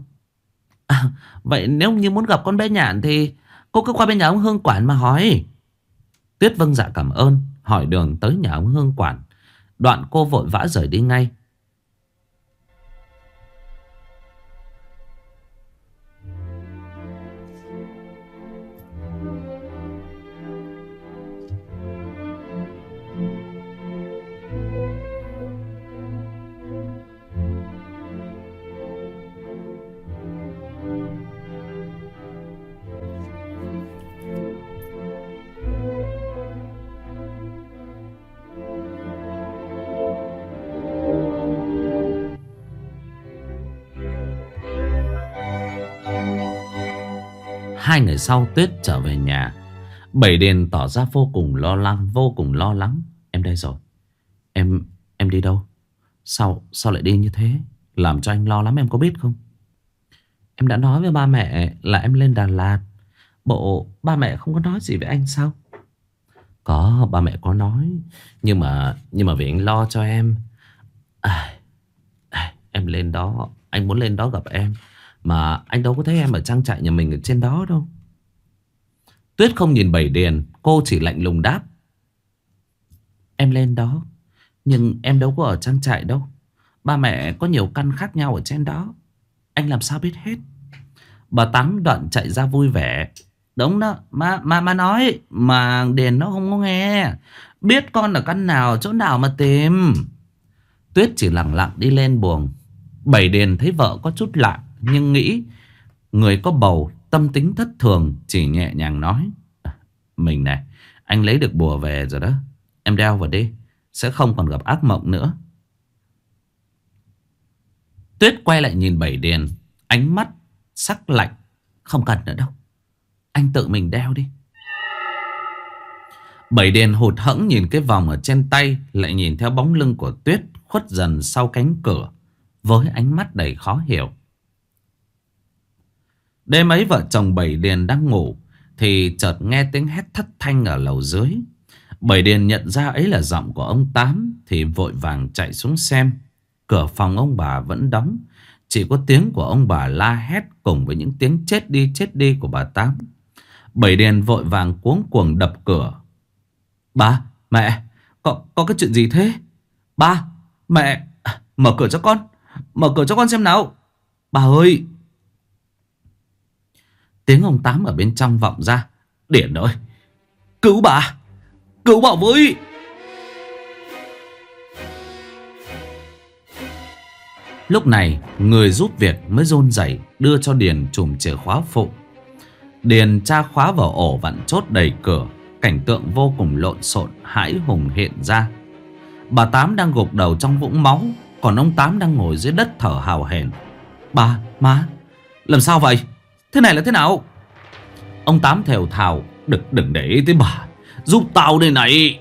Vậy nếu như muốn gặp con bé Nhạn thì cô cứ qua bên nhà ông Hương quản mà hỏi. Tuyết vâng dạ cảm ơn, hỏi đường tới nhà ông Hương quản. Đoạn cô vội vã rời đi ngay. Hai ngày sau Tuyết trở về nhà. Bảy Điền tỏ ra vô cùng lo lắng. Em đây rồi. Em đi đâu? Sao lại đi như thế? Làm cho anh lo lắm em có biết không? Em đã nói với ba mẹ là em lên Đà Lạt. Bộ ba mẹ không có nói gì với anh sao? Có, ba mẹ có nói. Nhưng mà vì anh lo cho em. Em lên đó, anh muốn lên đó gặp em. Mà anh đâu có thấy em ở trang trại nhà mình ở trên đó đâu. Tuyết không nhìn Bảy Điền, cô chỉ lạnh lùng đáp. Em lên đó, nhưng em đâu có ở trang trại đâu. Ba mẹ có nhiều căn khác nhau ở trên đó. Anh làm sao biết hết? Bà Tám đoạn chạy ra vui vẻ. Đúng đó, má nói mà Điền nó không có nghe. Biết con ở căn nào chỗ nào mà tìm. Tuyết chỉ lặng lặng đi lên buồng. Bảy Điền thấy vợ có chút lạ, nhưng nghĩ người có bầu, tâm tính thất thường, chỉ nhẹ nhàng nói: Mình này, anh lấy được bùa về rồi đó, em đeo vào đi, sẽ không còn gặp ác mộng nữa. Tuyết quay lại nhìn Bảy Điền, ánh mắt sắc lạnh: Không cần nữa đâu, anh tự mình đeo đi. Bảy Điền hụt hẫng nhìn cái vòng ở trên tay, lại nhìn theo bóng lưng của Tuyết khuất dần sau cánh cửa, với ánh mắt đầy khó hiểu. Đêm ấy vợ chồng Bảy Điền đang ngủ thì chợt nghe tiếng hét thất thanh ở lầu dưới. Bảy Điền nhận ra ấy là giọng của ông Tám thì vội vàng chạy xuống xem. Cửa phòng ông bà vẫn đóng, chỉ có tiếng của ông bà la hét cùng với những tiếng chết đi của bà Tám. Bảy Điền vội vàng cuống cuồng đập cửa. Ba, mẹ, có cái chuyện gì thế? Ba, mẹ, mở cửa cho con, mở cửa cho con xem nào. Bà ơi! Tiếng ông Tám ở bên trong vọng ra: Điền ơi, cứu bà, cứu bà với! Lúc này người giúp việc mới run rẩy đưa cho Điền chùm chìa khóa phụ. Điền tra khóa vào ổ vặn chốt đầy cửa. Cảnh tượng vô cùng lộn xộn hãi hùng hiện ra. Bà Tám đang gục đầu trong vũng máu, còn ông Tám đang ngồi dưới đất thở hào hển. Bà, má, làm sao vậy? Thế này là thế nào? Ông Tám thều thào: Đừng để ý tới bà, giúp tao đây này.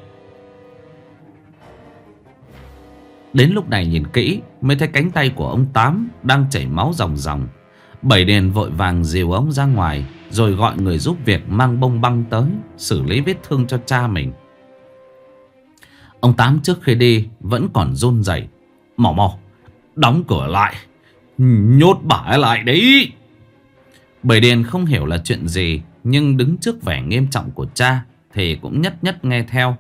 Đến lúc này nhìn kỹ mới thấy cánh tay của ông Tám đang chảy máu ròng ròng. Bảy Điền vội vàng dìu ông ra ngoài, rồi gọi người giúp việc mang bông băng tới xử lý vết thương cho cha mình. Ông Tám trước khi đi vẫn còn run rẩy: Mau, đóng cửa lại, nhốt bà ấy lại đấy. Bảy Điền không hiểu là chuyện gì, nhưng đứng trước vẻ nghiêm trọng của cha thì cũng nhất nhất nghe theo.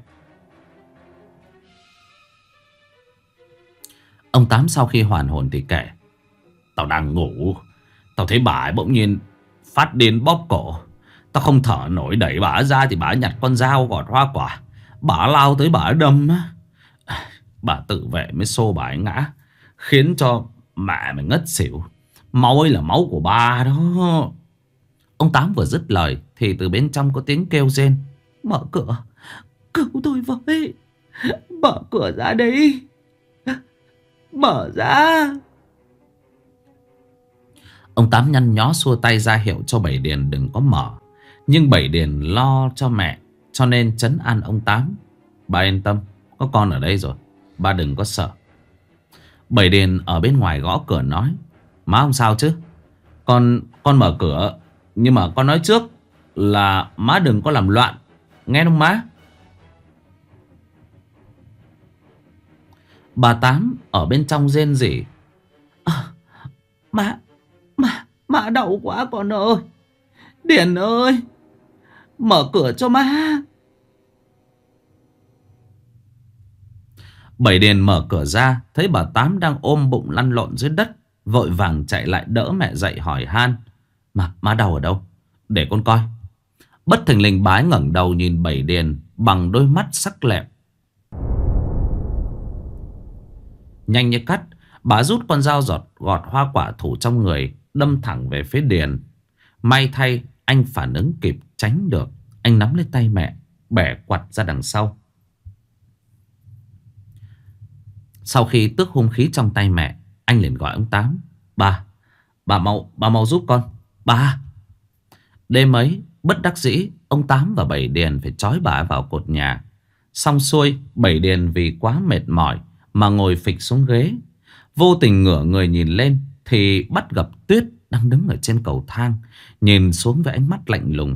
Ông Tám sau khi hoàn hồn thì kể: Tao đang ngủ, tao thấy bà ấy bỗng nhiên phát điên bóp cổ. Tao không thở nổi, đẩy bà ấy ra thì bà ấy nhặt con dao gọt hoa quả. Bà ấy lao tới, bà ấy đâm. Bà tự vệ mới xô bà ấy ngã, khiến cho mẹ mày ngất xỉu. Máu ấy là máu của ba đó. Ông Tám vừa dứt lời thì từ bên trong có tiếng kêu rên: Mở cửa, cứu tôi với, mở cửa ra đấy, mở ra. Ông Tám nhăn nhó xua tay ra hiệu cho Bảy Điền đừng có mở. Nhưng Bảy Điền lo cho mẹ, cho nên trấn an ông Tám: Bà yên tâm, có con ở đây rồi, ba đừng có sợ. Bảy Điền ở bên ngoài gõ cửa nói: Má không sao chứ? Con mở cửa, nhưng mà con nói trước là má đừng có làm loạn, nghe không má? Bà Tám ở bên trong rên rỉ: Má đau quá con ơi. Điền ơi, mở cửa cho má. Bảy Điền mở cửa ra, thấy bà Tám đang ôm bụng lăn lộn dưới đất, vội vàng chạy lại đỡ mẹ dậy hỏi han: Má đau ở đâu? Để con coi. Bất thình lình bà ấy ngẩng đầu nhìn Bảy Điền bằng đôi mắt sắc lẹm. Nhanh như cắt, bà rút con dao gọt hoa quả thủ trong người, đâm thẳng về phía Điền. May thay anh phản ứng kịp tránh được. Anh nắm lấy tay mẹ, bẻ quặt ra đằng sau. Sau khi tước hung khí trong tay mẹ, anh liền gọi ông Tám: Bà mau giúp con, bà. Đêm ấy bất đắc dĩ, ông Tám và Bảy Điền phải trói bà vào cột nhà. Xong xuôi, Bảy Điền vì quá mệt mỏi mà ngồi phịch xuống ghế. Vô tình ngửa người nhìn lên thì bắt gặp Tuyết đang đứng ở trên cầu thang, nhìn xuống với ánh mắt lạnh lùng.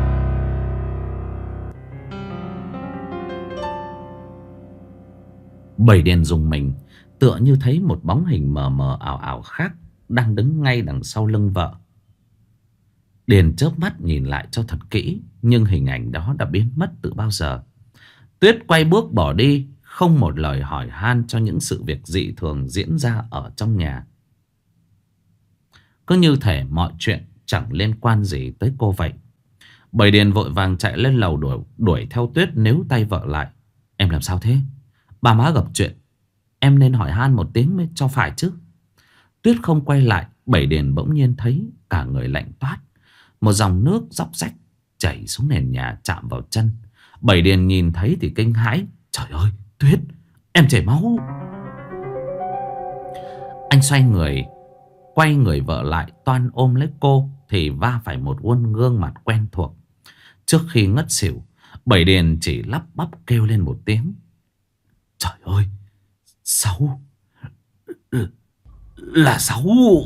Bảy Điền rùng mình, tựa như thấy một bóng hình mờ mờ ảo ảo khác đang đứng ngay đằng sau lưng vợ. Điền chớp mắt nhìn lại cho thật kỹ, nhưng hình ảnh đó đã biến mất từ bao giờ. Tuyết quay bước bỏ đi, không một lời hỏi han cho những sự việc dị thường diễn ra ở trong nhà. Cứ như thể mọi chuyện chẳng liên quan gì tới cô vậy. Bảy Điền vội vàng chạy lên lầu đuổi theo Tuyết, níu tay vợ lại. Em làm sao thế? Ba má gặp chuyện, em nên hỏi han một tiếng mới cho phải chứ. Tuyết không quay lại. Bảy Điền bỗng nhiên thấy cả người lạnh toát. Một dòng nước róc rách chảy xuống nền nhà chạm vào chân. Bảy Điền nhìn thấy thì kinh hãi. Trời ơi Tuyết, em chảy máu. Anh xoay người, quay người vợ lại toan ôm lấy cô thì va phải một gương mặt quen thuộc. Trước khi ngất xỉu, Bảy Điền chỉ lắp bắp kêu lên một tiếng. Trời ơi, Sáu, là Sáu.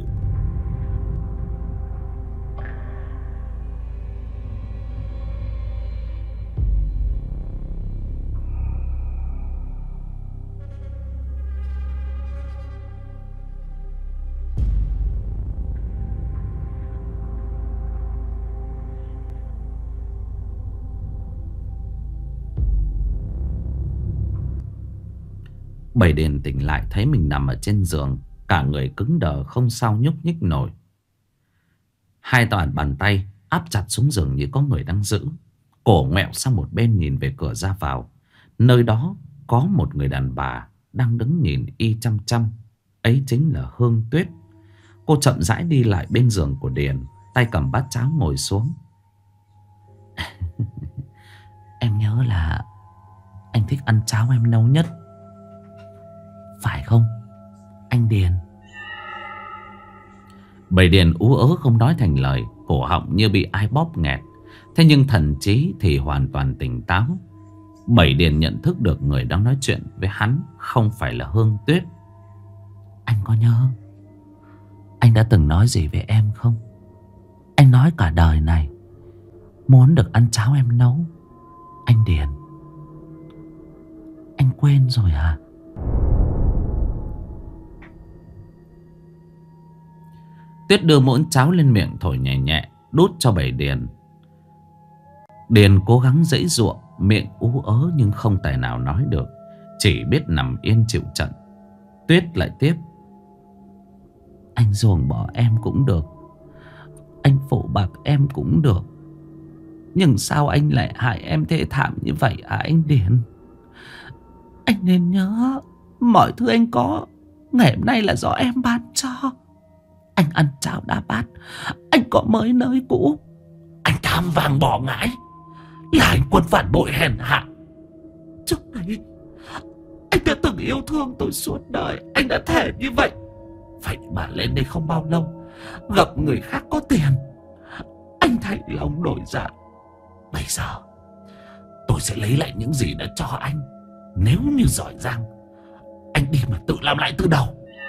Bảy Điền tỉnh lại thấy mình nằm ở trên giường, cả người cứng đờ không sao nhúc nhích nổi. Hai toàn bàn tay áp chặt xuống giường như có người đang giữ. Cổ ngoẹo sang một bên nhìn về cửa ra vào. Nơi đó có một người đàn bà đang đứng nhìn y chăm chăm. Ấy chính là Hương Tuyết. Cô chậm rãi đi lại bên giường của Điền, tay cầm bát cháo ngồi xuống. Em nhớ là anh thích ăn cháo em nấu nhất, phải không anh Điền? Bảy Điền ú ớ không nói thành lời, cổ họng như bị ai bóp nghẹt. Thế nhưng thần trí thì hoàn toàn tỉnh táo. Bảy Điền nhận thức được người đang nói chuyện với hắn không phải là Hương Tuyết. Anh có nhớ anh đã từng nói gì với em không? Anh nói cả đời này muốn được ăn cháo em nấu. Anh Điền, anh quên rồi hả? Tuyết đưa muỗng cháo lên miệng thổi nhẹ nhẹ, đút cho Bảy Điền. Điền cố gắng giãy giụa, miệng ú ớ nhưng không tài nào nói được, chỉ biết nằm yên chịu trận. Tuyết lại tiếp. Anh ruồng bỏ em cũng được, anh phụ bạc em cũng được, nhưng sao anh lại hại em thê thảm như vậy hả anh Điền? Anh nên nhớ mọi thứ anh có ngày hôm nay là do em ban cho. Anh ăn cháo đá bát, anh có mới nới cũ. Anh tham vàng bỏ ngãi, là anh quân phản bội hèn hạ. Trước đây anh đã từng yêu thương tôi suốt đời, anh đã thề như vậy. Vậy mà lên đây không bao lâu, gặp người khác có tiền, anh thay lòng đổi dạ. Bây giờ tôi sẽ lấy lại những gì đã cho anh. Nếu như giỏi giang, anh đi mà tự làm lại từ đầu.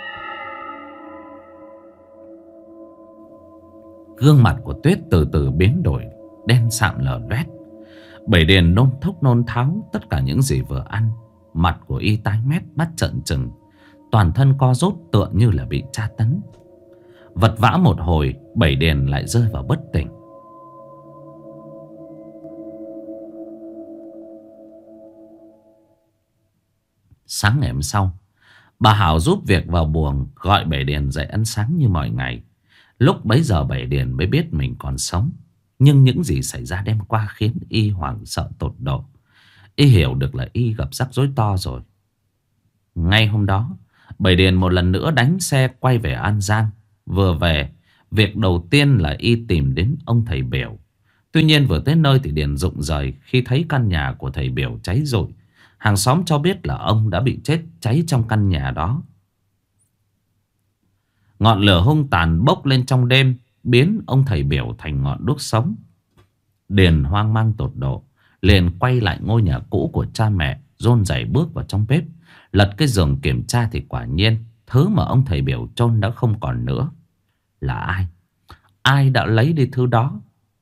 Gương mặt của Tuyết từ từ biến đổi, đen sạm lở loét. Bảy Điền nôn thốc nôn tháo tất cả những gì vừa ăn. Mặt của y tái mét, mắt trợn trừng, toàn thân co rút tựa như là bị tra tấn. Vật vã một hồi, Bảy Điền lại rơi vào bất tỉnh. Sáng ngày hôm sau, bà Hảo giúp việc vào buồng, gọi Bảy Điền dậy ăn sáng như mọi ngày. Lúc bấy giờ Bảy Điền mới biết mình còn sống. Nhưng những gì xảy ra đêm qua khiến y hoảng sợ tột độ. Y hiểu được là y gặp rắc rối to rồi. Ngay hôm đó, Bảy Điền một lần nữa đánh xe quay về An Giang. Vừa về, việc đầu tiên là y tìm đến ông thầy Biểu. Tuy nhiên vừa tới nơi thì Điền rụng rời khi thấy căn nhà của thầy Biểu cháy rụi. Hàng xóm cho biết là ông đã bị chết cháy trong căn nhà đó. Ngọn lửa hung tàn bốc lên trong đêm, biến ông thầy Biểu thành ngọn đuốc sống. Điền hoang mang tột độ, liền quay lại ngôi nhà cũ của cha mẹ, run rẩy bước vào trong bếp. Lật cái giường kiểm tra thì quả nhiên thứ mà ông thầy Biểu chôn đã không còn nữa. Là ai? Ai đã lấy đi thứ đó?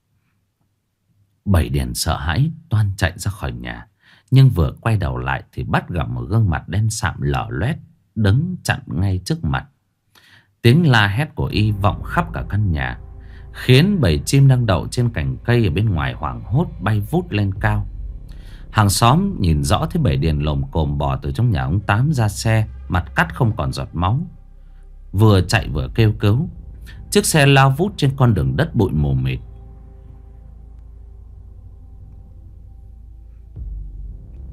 Bảy Điền sợ hãi toan chạy ra khỏi nhà. Nhưng vừa quay đầu lại thì bắt gặp một gương mặt đen sạm lở loét đứng chặn ngay trước mặt. Tiếng la hét của y vọng khắp cả căn nhà, khiến bầy chim đang đậu trên cành cây ở bên ngoài hoảng hốt bay vút lên cao. Hàng xóm nhìn rõ thấy Bảy Điền lồm cồm bò từ trong nhà ông Tám ra xe, mặt cắt không còn giọt máu, vừa chạy vừa kêu cứu. Chiếc xe lao vút trên con đường đất bụi mù mịt.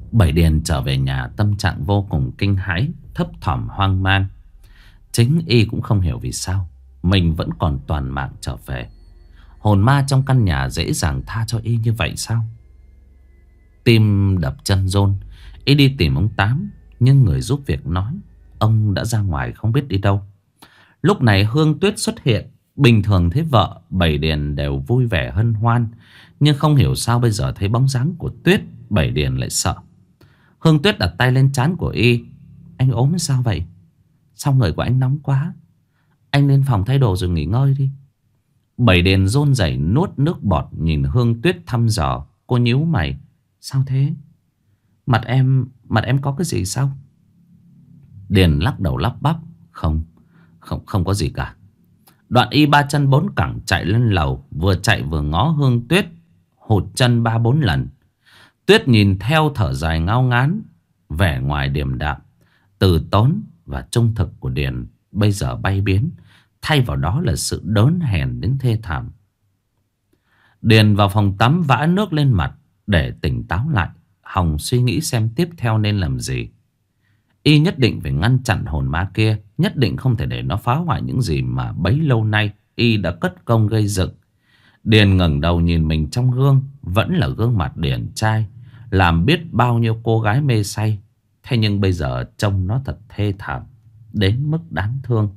Bảy Điền trở về nhà tâm trạng vô cùng kinh hãi, thấp thỏm hoang mang. Chính y cũng không hiểu vì sao mình vẫn còn toàn mạng trở về. Hồn ma trong căn nhà dễ dàng tha cho y như vậy sao? Tim đập chân rôn, y đi tìm ông Tám, nhưng người giúp việc nói ông đã ra ngoài không biết đi đâu. Lúc này Hương Tuyết xuất hiện. Bình thường thấy vợ Bảy Điền đều vui vẻ hân hoan, nhưng không hiểu sao bây giờ thấy bóng dáng của Tuyết, Bảy Điền lại sợ. Hương Tuyết đặt tay lên trán của y. Anh ốm sao vậy? Sao người của anh nóng quá? Anh lên phòng thay đồ rồi nghỉ ngơi đi. Bảy Điền run rẩy nuốt nước bọt nhìn Hương Tuyết thăm dò. Cô nhíu mày. Sao thế? Mặt em có cái gì sao? Điền lắc đầu lắp bắp. Không có gì cả. Đoạn y ba chân bốn cẳng chạy lên lầu. Vừa chạy vừa ngó Hương Tuyết, hụt chân 3-4 lần. Tuyết nhìn theo thở dài ngao ngán. Vẻ ngoài điềm đạm, từ tốn và trung thực của Điền bây giờ bay biến. Thay vào đó là sự đớn hèn đến thê thảm. Điền vào phòng tắm vã nước lên mặt để tỉnh táo lại. Hòng suy nghĩ xem tiếp theo nên làm gì. Y nhất định phải ngăn chặn hồn ma kia. Nhất định không thể để nó phá hoại những gì mà bấy lâu nay y đã cất công gây dựng. Điền ngẩng đầu nhìn mình trong gương. Vẫn là gương mặt điển trai, làm biết bao nhiêu cô gái mê say. Thế nhưng bây giờ trông nó thật thê thảm đến mức đáng thương.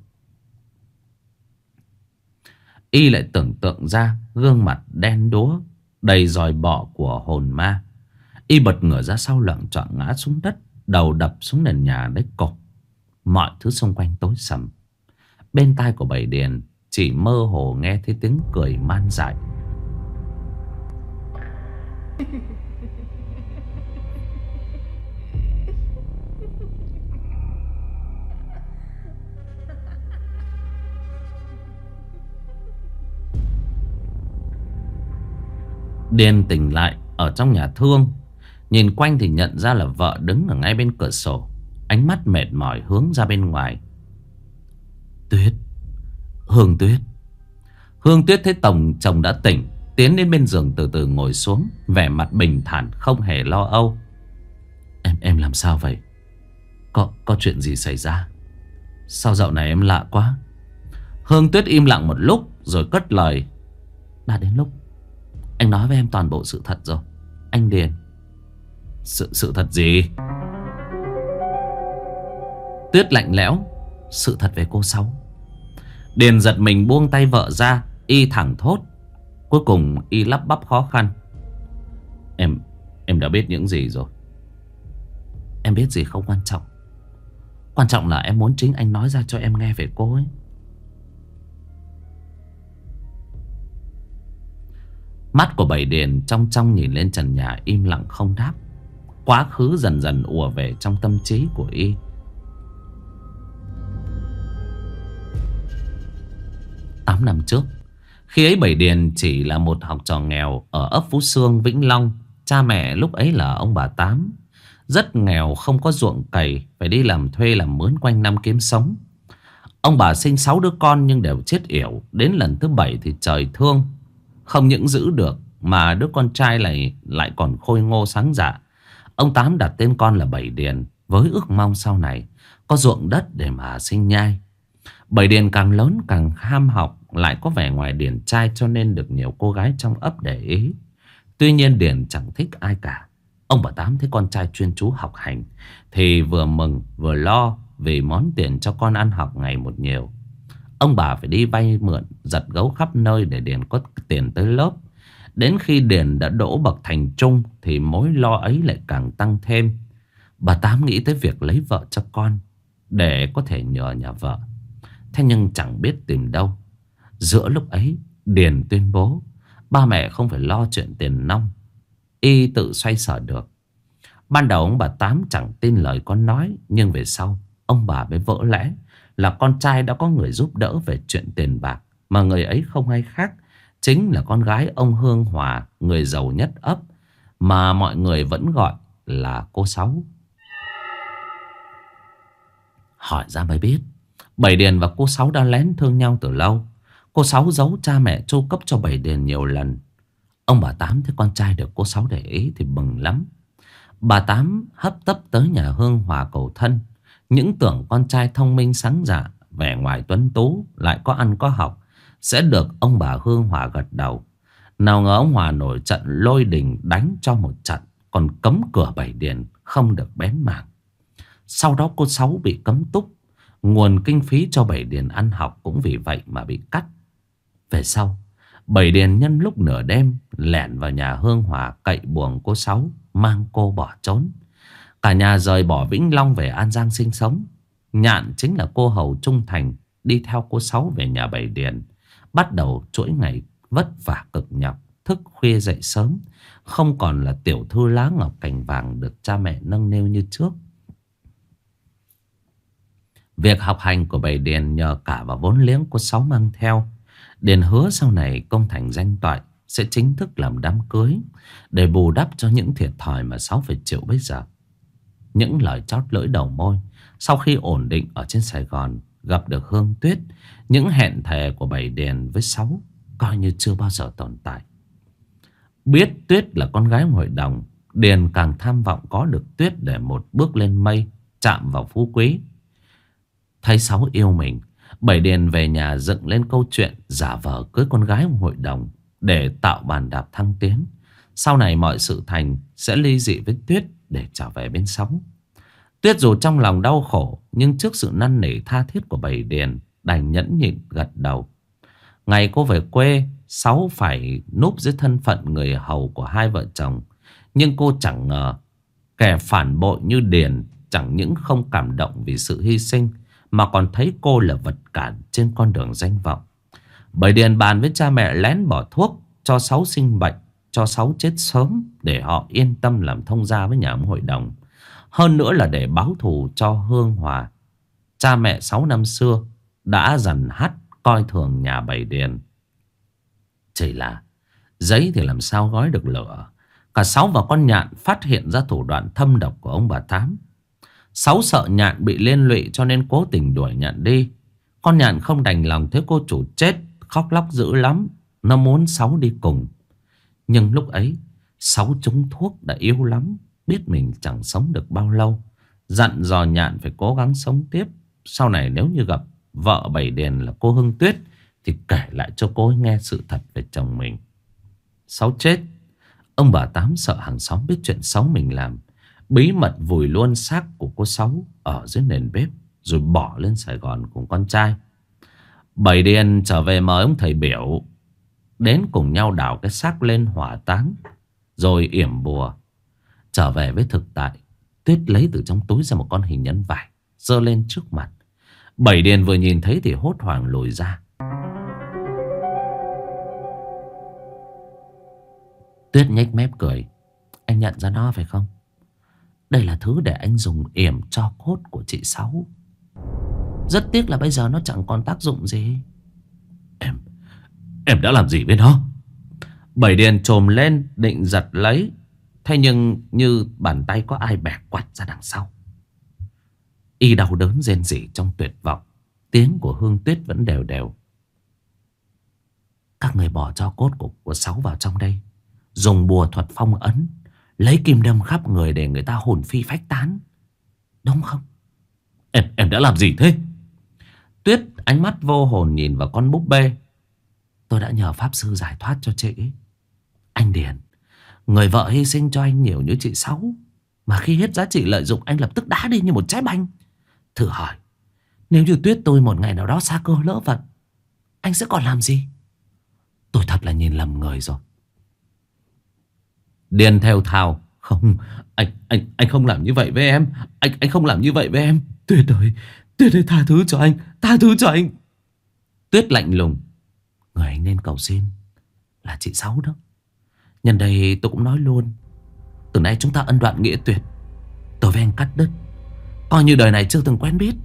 Y lại tưởng tượng ra gương mặt đen đúa đầy giòi bọ của hồn ma. Y bật ngửa ra sau loạng choạng ngã xuống đất, đầu đập xuống nền nhà đấy cộp. Mọi thứ xung quanh tối sầm. Bên tai của Bảy Điền chỉ mơ hồ nghe thấy tiếng cười man dại. Điền tỉnh lại ở trong nhà thương. Nhìn quanh thì nhận ra là vợ đứng ở ngay bên cửa sổ, ánh mắt mệt mỏi hướng ra bên ngoài. Tuyết, Hương Tuyết. Hương Tuyết thấy chồng đã tỉnh, tiến đến bên giường từ từ ngồi xuống, vẻ mặt bình thản không hề lo âu. Em làm sao vậy? Có chuyện gì xảy ra? Sao dạo này em lạ quá? Hương Tuyết im lặng một lúc rồi cất lời. Đã đến lúc anh nói với em toàn bộ sự thật rồi, anh Điền. Sự thật gì? Tuyết lạnh lẽo. Sự thật về cô Sáu. Điền giật mình buông tay vợ ra. Y thẳng thốt. Cuối cùng y lắp bắp khó khăn. Em đã biết những gì rồi? Em biết gì không quan trọng. Quan trọng là em muốn chính anh nói ra cho em nghe về cô ấy. Mắt của Bảy Điền trong nhìn lên trần nhà, im lặng không đáp. Quá khứ dần dần ùa về trong tâm trí của y. Tám năm trước, khi ấy Bảy Điền chỉ là một học trò nghèo ở ấp Phú Xương, Vĩnh Long. Cha mẹ lúc ấy là ông bà Tám, rất nghèo, không có ruộng cày, phải đi làm thuê làm mướn quanh năm kiếm sống. Ông bà sinh 6 đứa con nhưng đều chết yểu. Đến lần thứ 7 thì trời thương, không những giữ được mà đứa con trai lại còn khôi ngô sáng dạ. Ông Tám đặt tên con là Bảy Điền, với ước mong sau này có ruộng đất để mà sinh nhai. Bảy Điền càng lớn càng ham học, lại có vẻ ngoài điển trai cho nên được nhiều cô gái trong ấp để ý. Tuy nhiên Điền chẳng thích ai cả. Ông bà Tám thấy con trai chuyên chú học hành thì vừa mừng vừa lo, vì món tiền cho con ăn học ngày một nhiều. Ông bà phải đi vay mượn giật gấu khắp nơi để Điền có tiền tới lớp. Đến khi Điền đã đỗ bậc thành trung thì mối lo ấy lại càng tăng thêm. Bà Tám nghĩ tới việc lấy vợ cho con để có thể nhờ nhà vợ. Thế nhưng chẳng biết tìm đâu. Giữa lúc ấy Điền tuyên bố ba mẹ không phải lo chuyện tiền nong, y tự xoay sở được. Ban đầu ông bà Tám chẳng tin lời con nói, nhưng về sau ông bà mới vỡ lẽ là con trai đã có người giúp đỡ về chuyện tiền bạc. Mà người ấy không ai khác, chính là con gái ông Hương Hòa, người giàu nhất ấp, mà mọi người vẫn gọi là cô Sáu. Hỏi ra mới biết Bảy Điền và cô Sáu đã lén thương nhau từ lâu. Cô Sáu giấu cha mẹ chu cấp cho Bảy Điền nhiều lần. Ông bà Tám thấy con trai được cô Sáu để ý thì mừng lắm. Bà Tám hấp tấp tới nhà Hương Hòa cầu thân. Những tưởng con trai thông minh sáng dạ, vẻ ngoài tuấn tú, lại có ăn có học, sẽ được ông bà Hương Hòa gật đầu. Nào ngờ ông Hòa nổi trận lôi đình đánh cho một trận, còn cấm cửa Bảy Điền không được bén mảng. Sau đó cô Sáu bị cấm túc. Nguồn kinh phí cho Bảy Điền ăn học cũng vì vậy mà bị cắt. Về sau, Bảy Điền nhân lúc nửa đêm lẻn vào nhà Hương Hòa cậy buồng cô Sáu, mang cô bỏ trốn. Cả nhà rời bỏ Vĩnh Long về An Giang sinh sống. Nhạn chính là cô hầu trung thành đi theo cô Sáu về nhà Bảy Điền, bắt đầu chuỗi ngày vất vả cực nhọc, thức khuya dậy sớm, không còn là tiểu thư lá ngọc cành vàng được cha mẹ nâng niu như trước. Việc học hành của Bảy Điền nhờ cả vào vốn liếng cô Sáu mang theo. Điền hứa sau này công thành danh toại sẽ chính thức làm đám cưới, để bù đắp cho những thiệt thòi mà Sáu phải chịu bây giờ. Những lời chót lưỡi đầu môi sau khi ổn định ở trên Sài Gòn, gặp được Hương Tuyết, những hẹn thề của Bảy Điền với Sáu coi như chưa bao giờ tồn tại. Biết Tuyết là con gái hội đồng, Điền càng tham vọng có được Tuyết để một bước lên mây, chạm vào phú quý. Thấy Sáu yêu mình, Bảy Điền về nhà dựng lên câu chuyện giả vờ cưới con gái hội đồng để tạo bàn đạp thăng tiến. Sau này mọi sự thành sẽ ly dị với Tuyết để trở về bên Sáu. Tuyết dù trong lòng đau khổ, nhưng trước sự năn nỉ tha thiết của Bảy Điền, đành nhẫn nhịn gật đầu. Ngày cô về quê, Sáu phải núp dưới thân phận người hầu của hai vợ chồng. Nhưng cô chẳng ngờ kẻ phản bội như Điền chẳng những không cảm động vì sự hy sinh, mà còn thấy cô là vật cản trên con đường danh vọng. Bảy Điền bàn với cha mẹ lén bỏ thuốc cho Sáu sinh bệnh, cho Sáu chết sớm, để họ yên tâm làm thông gia với nhà ông hội đồng. Hơn nữa là để báo thù cho Hương Hòa. Cha mẹ Sáu năm xưa đã dần hắt coi thường nhà Bảy Điền. Chỉ là giấy thì làm sao gói được lửa. Cả Sáu và con Nhạn phát hiện ra thủ đoạn thâm độc của ông bà Tám. Sáu sợ Nhạn bị liên lụy cho nên cố tình đuổi Nhạn đi. Con Nhạn không đành lòng thấy cô chủ chết, khóc lóc dữ lắm. Nó muốn Sáu đi cùng. Nhưng lúc ấy Sáu trúng thuốc đã yếu lắm, biết mình chẳng sống được bao lâu, dặn dò Nhạn phải cố gắng sống tiếp. Sau này nếu như gặp vợ Bảy Điền là cô Hương Tuyết thì kể lại cho cô ấy nghe sự thật về chồng mình. Sáu chết, ông bà Tám sợ hàng xóm biết chuyện xấu mình làm, bí mật vùi luôn xác của cô Sáu ở dưới nền bếp, rồi bỏ lên Sài Gòn cùng con trai. Bảy Điền trở về mời ông thầy biểu đến cùng nhau đào cái xác lên hỏa táng, rồi yểm bùa. Trở về với thực tại, Tuyết lấy từ trong túi ra một con hình nhân vải, giơ lên trước mặt. Bảy Điền vừa nhìn thấy thì hốt hoảng lùi ra. Tuyết nhếch mép cười. Anh nhận ra nó phải không? Đây là thứ để anh dùng yểm tro cốt của chị Sáu. Rất tiếc là bây giờ nó chẳng còn tác dụng gì. Em đã làm gì với nó? Bảy Điền trồm lên định giật lấy, thế nhưng như bàn tay có ai bẻ quạt ra đằng sau. Y đau đớn rên rỉ trong tuyệt vọng. Tiếng của Hương Tuyết vẫn đều đều. Các người bỏ tro cốt của Sáu vào trong đây, dùng bùa thuật phong ấn, lấy kim đâm khắp người để người ta hồn phi phách tán, đúng không? Em đã làm gì thế? Tuyết ánh mắt vô hồn nhìn vào con búp bê. Tôi đã nhờ pháp sư giải thoát cho chị. Anh Điền, người vợ hy sinh cho anh nhiều như chị Sáu, mà khi hết giá trị lợi dụng anh lập tức đá đi như một trái banh. Thử hỏi, nếu như Tuyết tôi một ngày nào đó xa cơ lỡ vận, anh sẽ còn làm gì? Tôi thật là nhìn lầm người rồi. Điền theo thào. Không, anh không làm như vậy với em. Anh không làm như vậy với em. Tuyết ơi, tha thứ cho anh, tha thứ cho anh. Tuyết lạnh lùng. Người anh nên cầu xin là chị Sáu đó. Nhân đây tôi cũng nói luôn, từ nay chúng ta ân đoạn nghĩa tuyệt. Tôi với anh cắt đứt, coi như đời này chưa từng quen biết.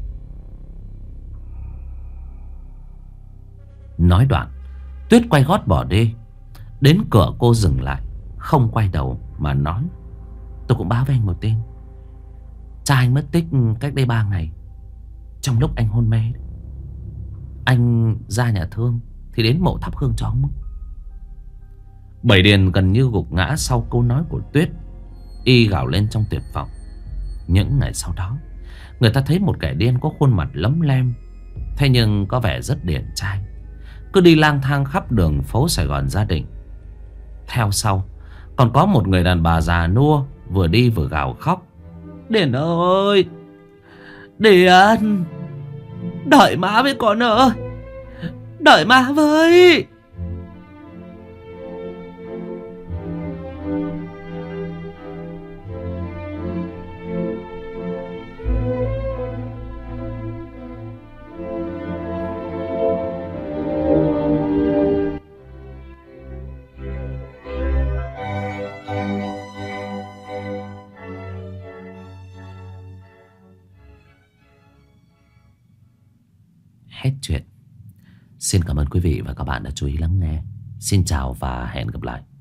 Nói đoạn, Tuyết quay gót bỏ đi. Đến cửa cô dừng lại, không quay đầu mà nói. Tôi cũng báo với anh một tin. Cha anh mất tích cách đây 3 ngày, trong lúc anh hôn mê. Anh ra nhà thương thì đến mộ thắp hương cho ông. Bảy Điền gần như gục ngã sau câu nói của Tuyết. Y gào lên trong tuyệt vọng. Những ngày sau đó, người ta thấy một kẻ điên có khuôn mặt lấm lem, thế nhưng có vẻ rất điển trai, cứ đi lang thang khắp đường phố Sài Gòn Gia Định. Theo sau còn có một người đàn bà già nua, vừa đi vừa gào khóc: Điền ơi, Điền, đợi má với con ơi, đợi má với. Hết chuyện. Xin cảm ơn quý vị và các bạn đã chú ý lắng nghe. Xin chào và hẹn gặp lại.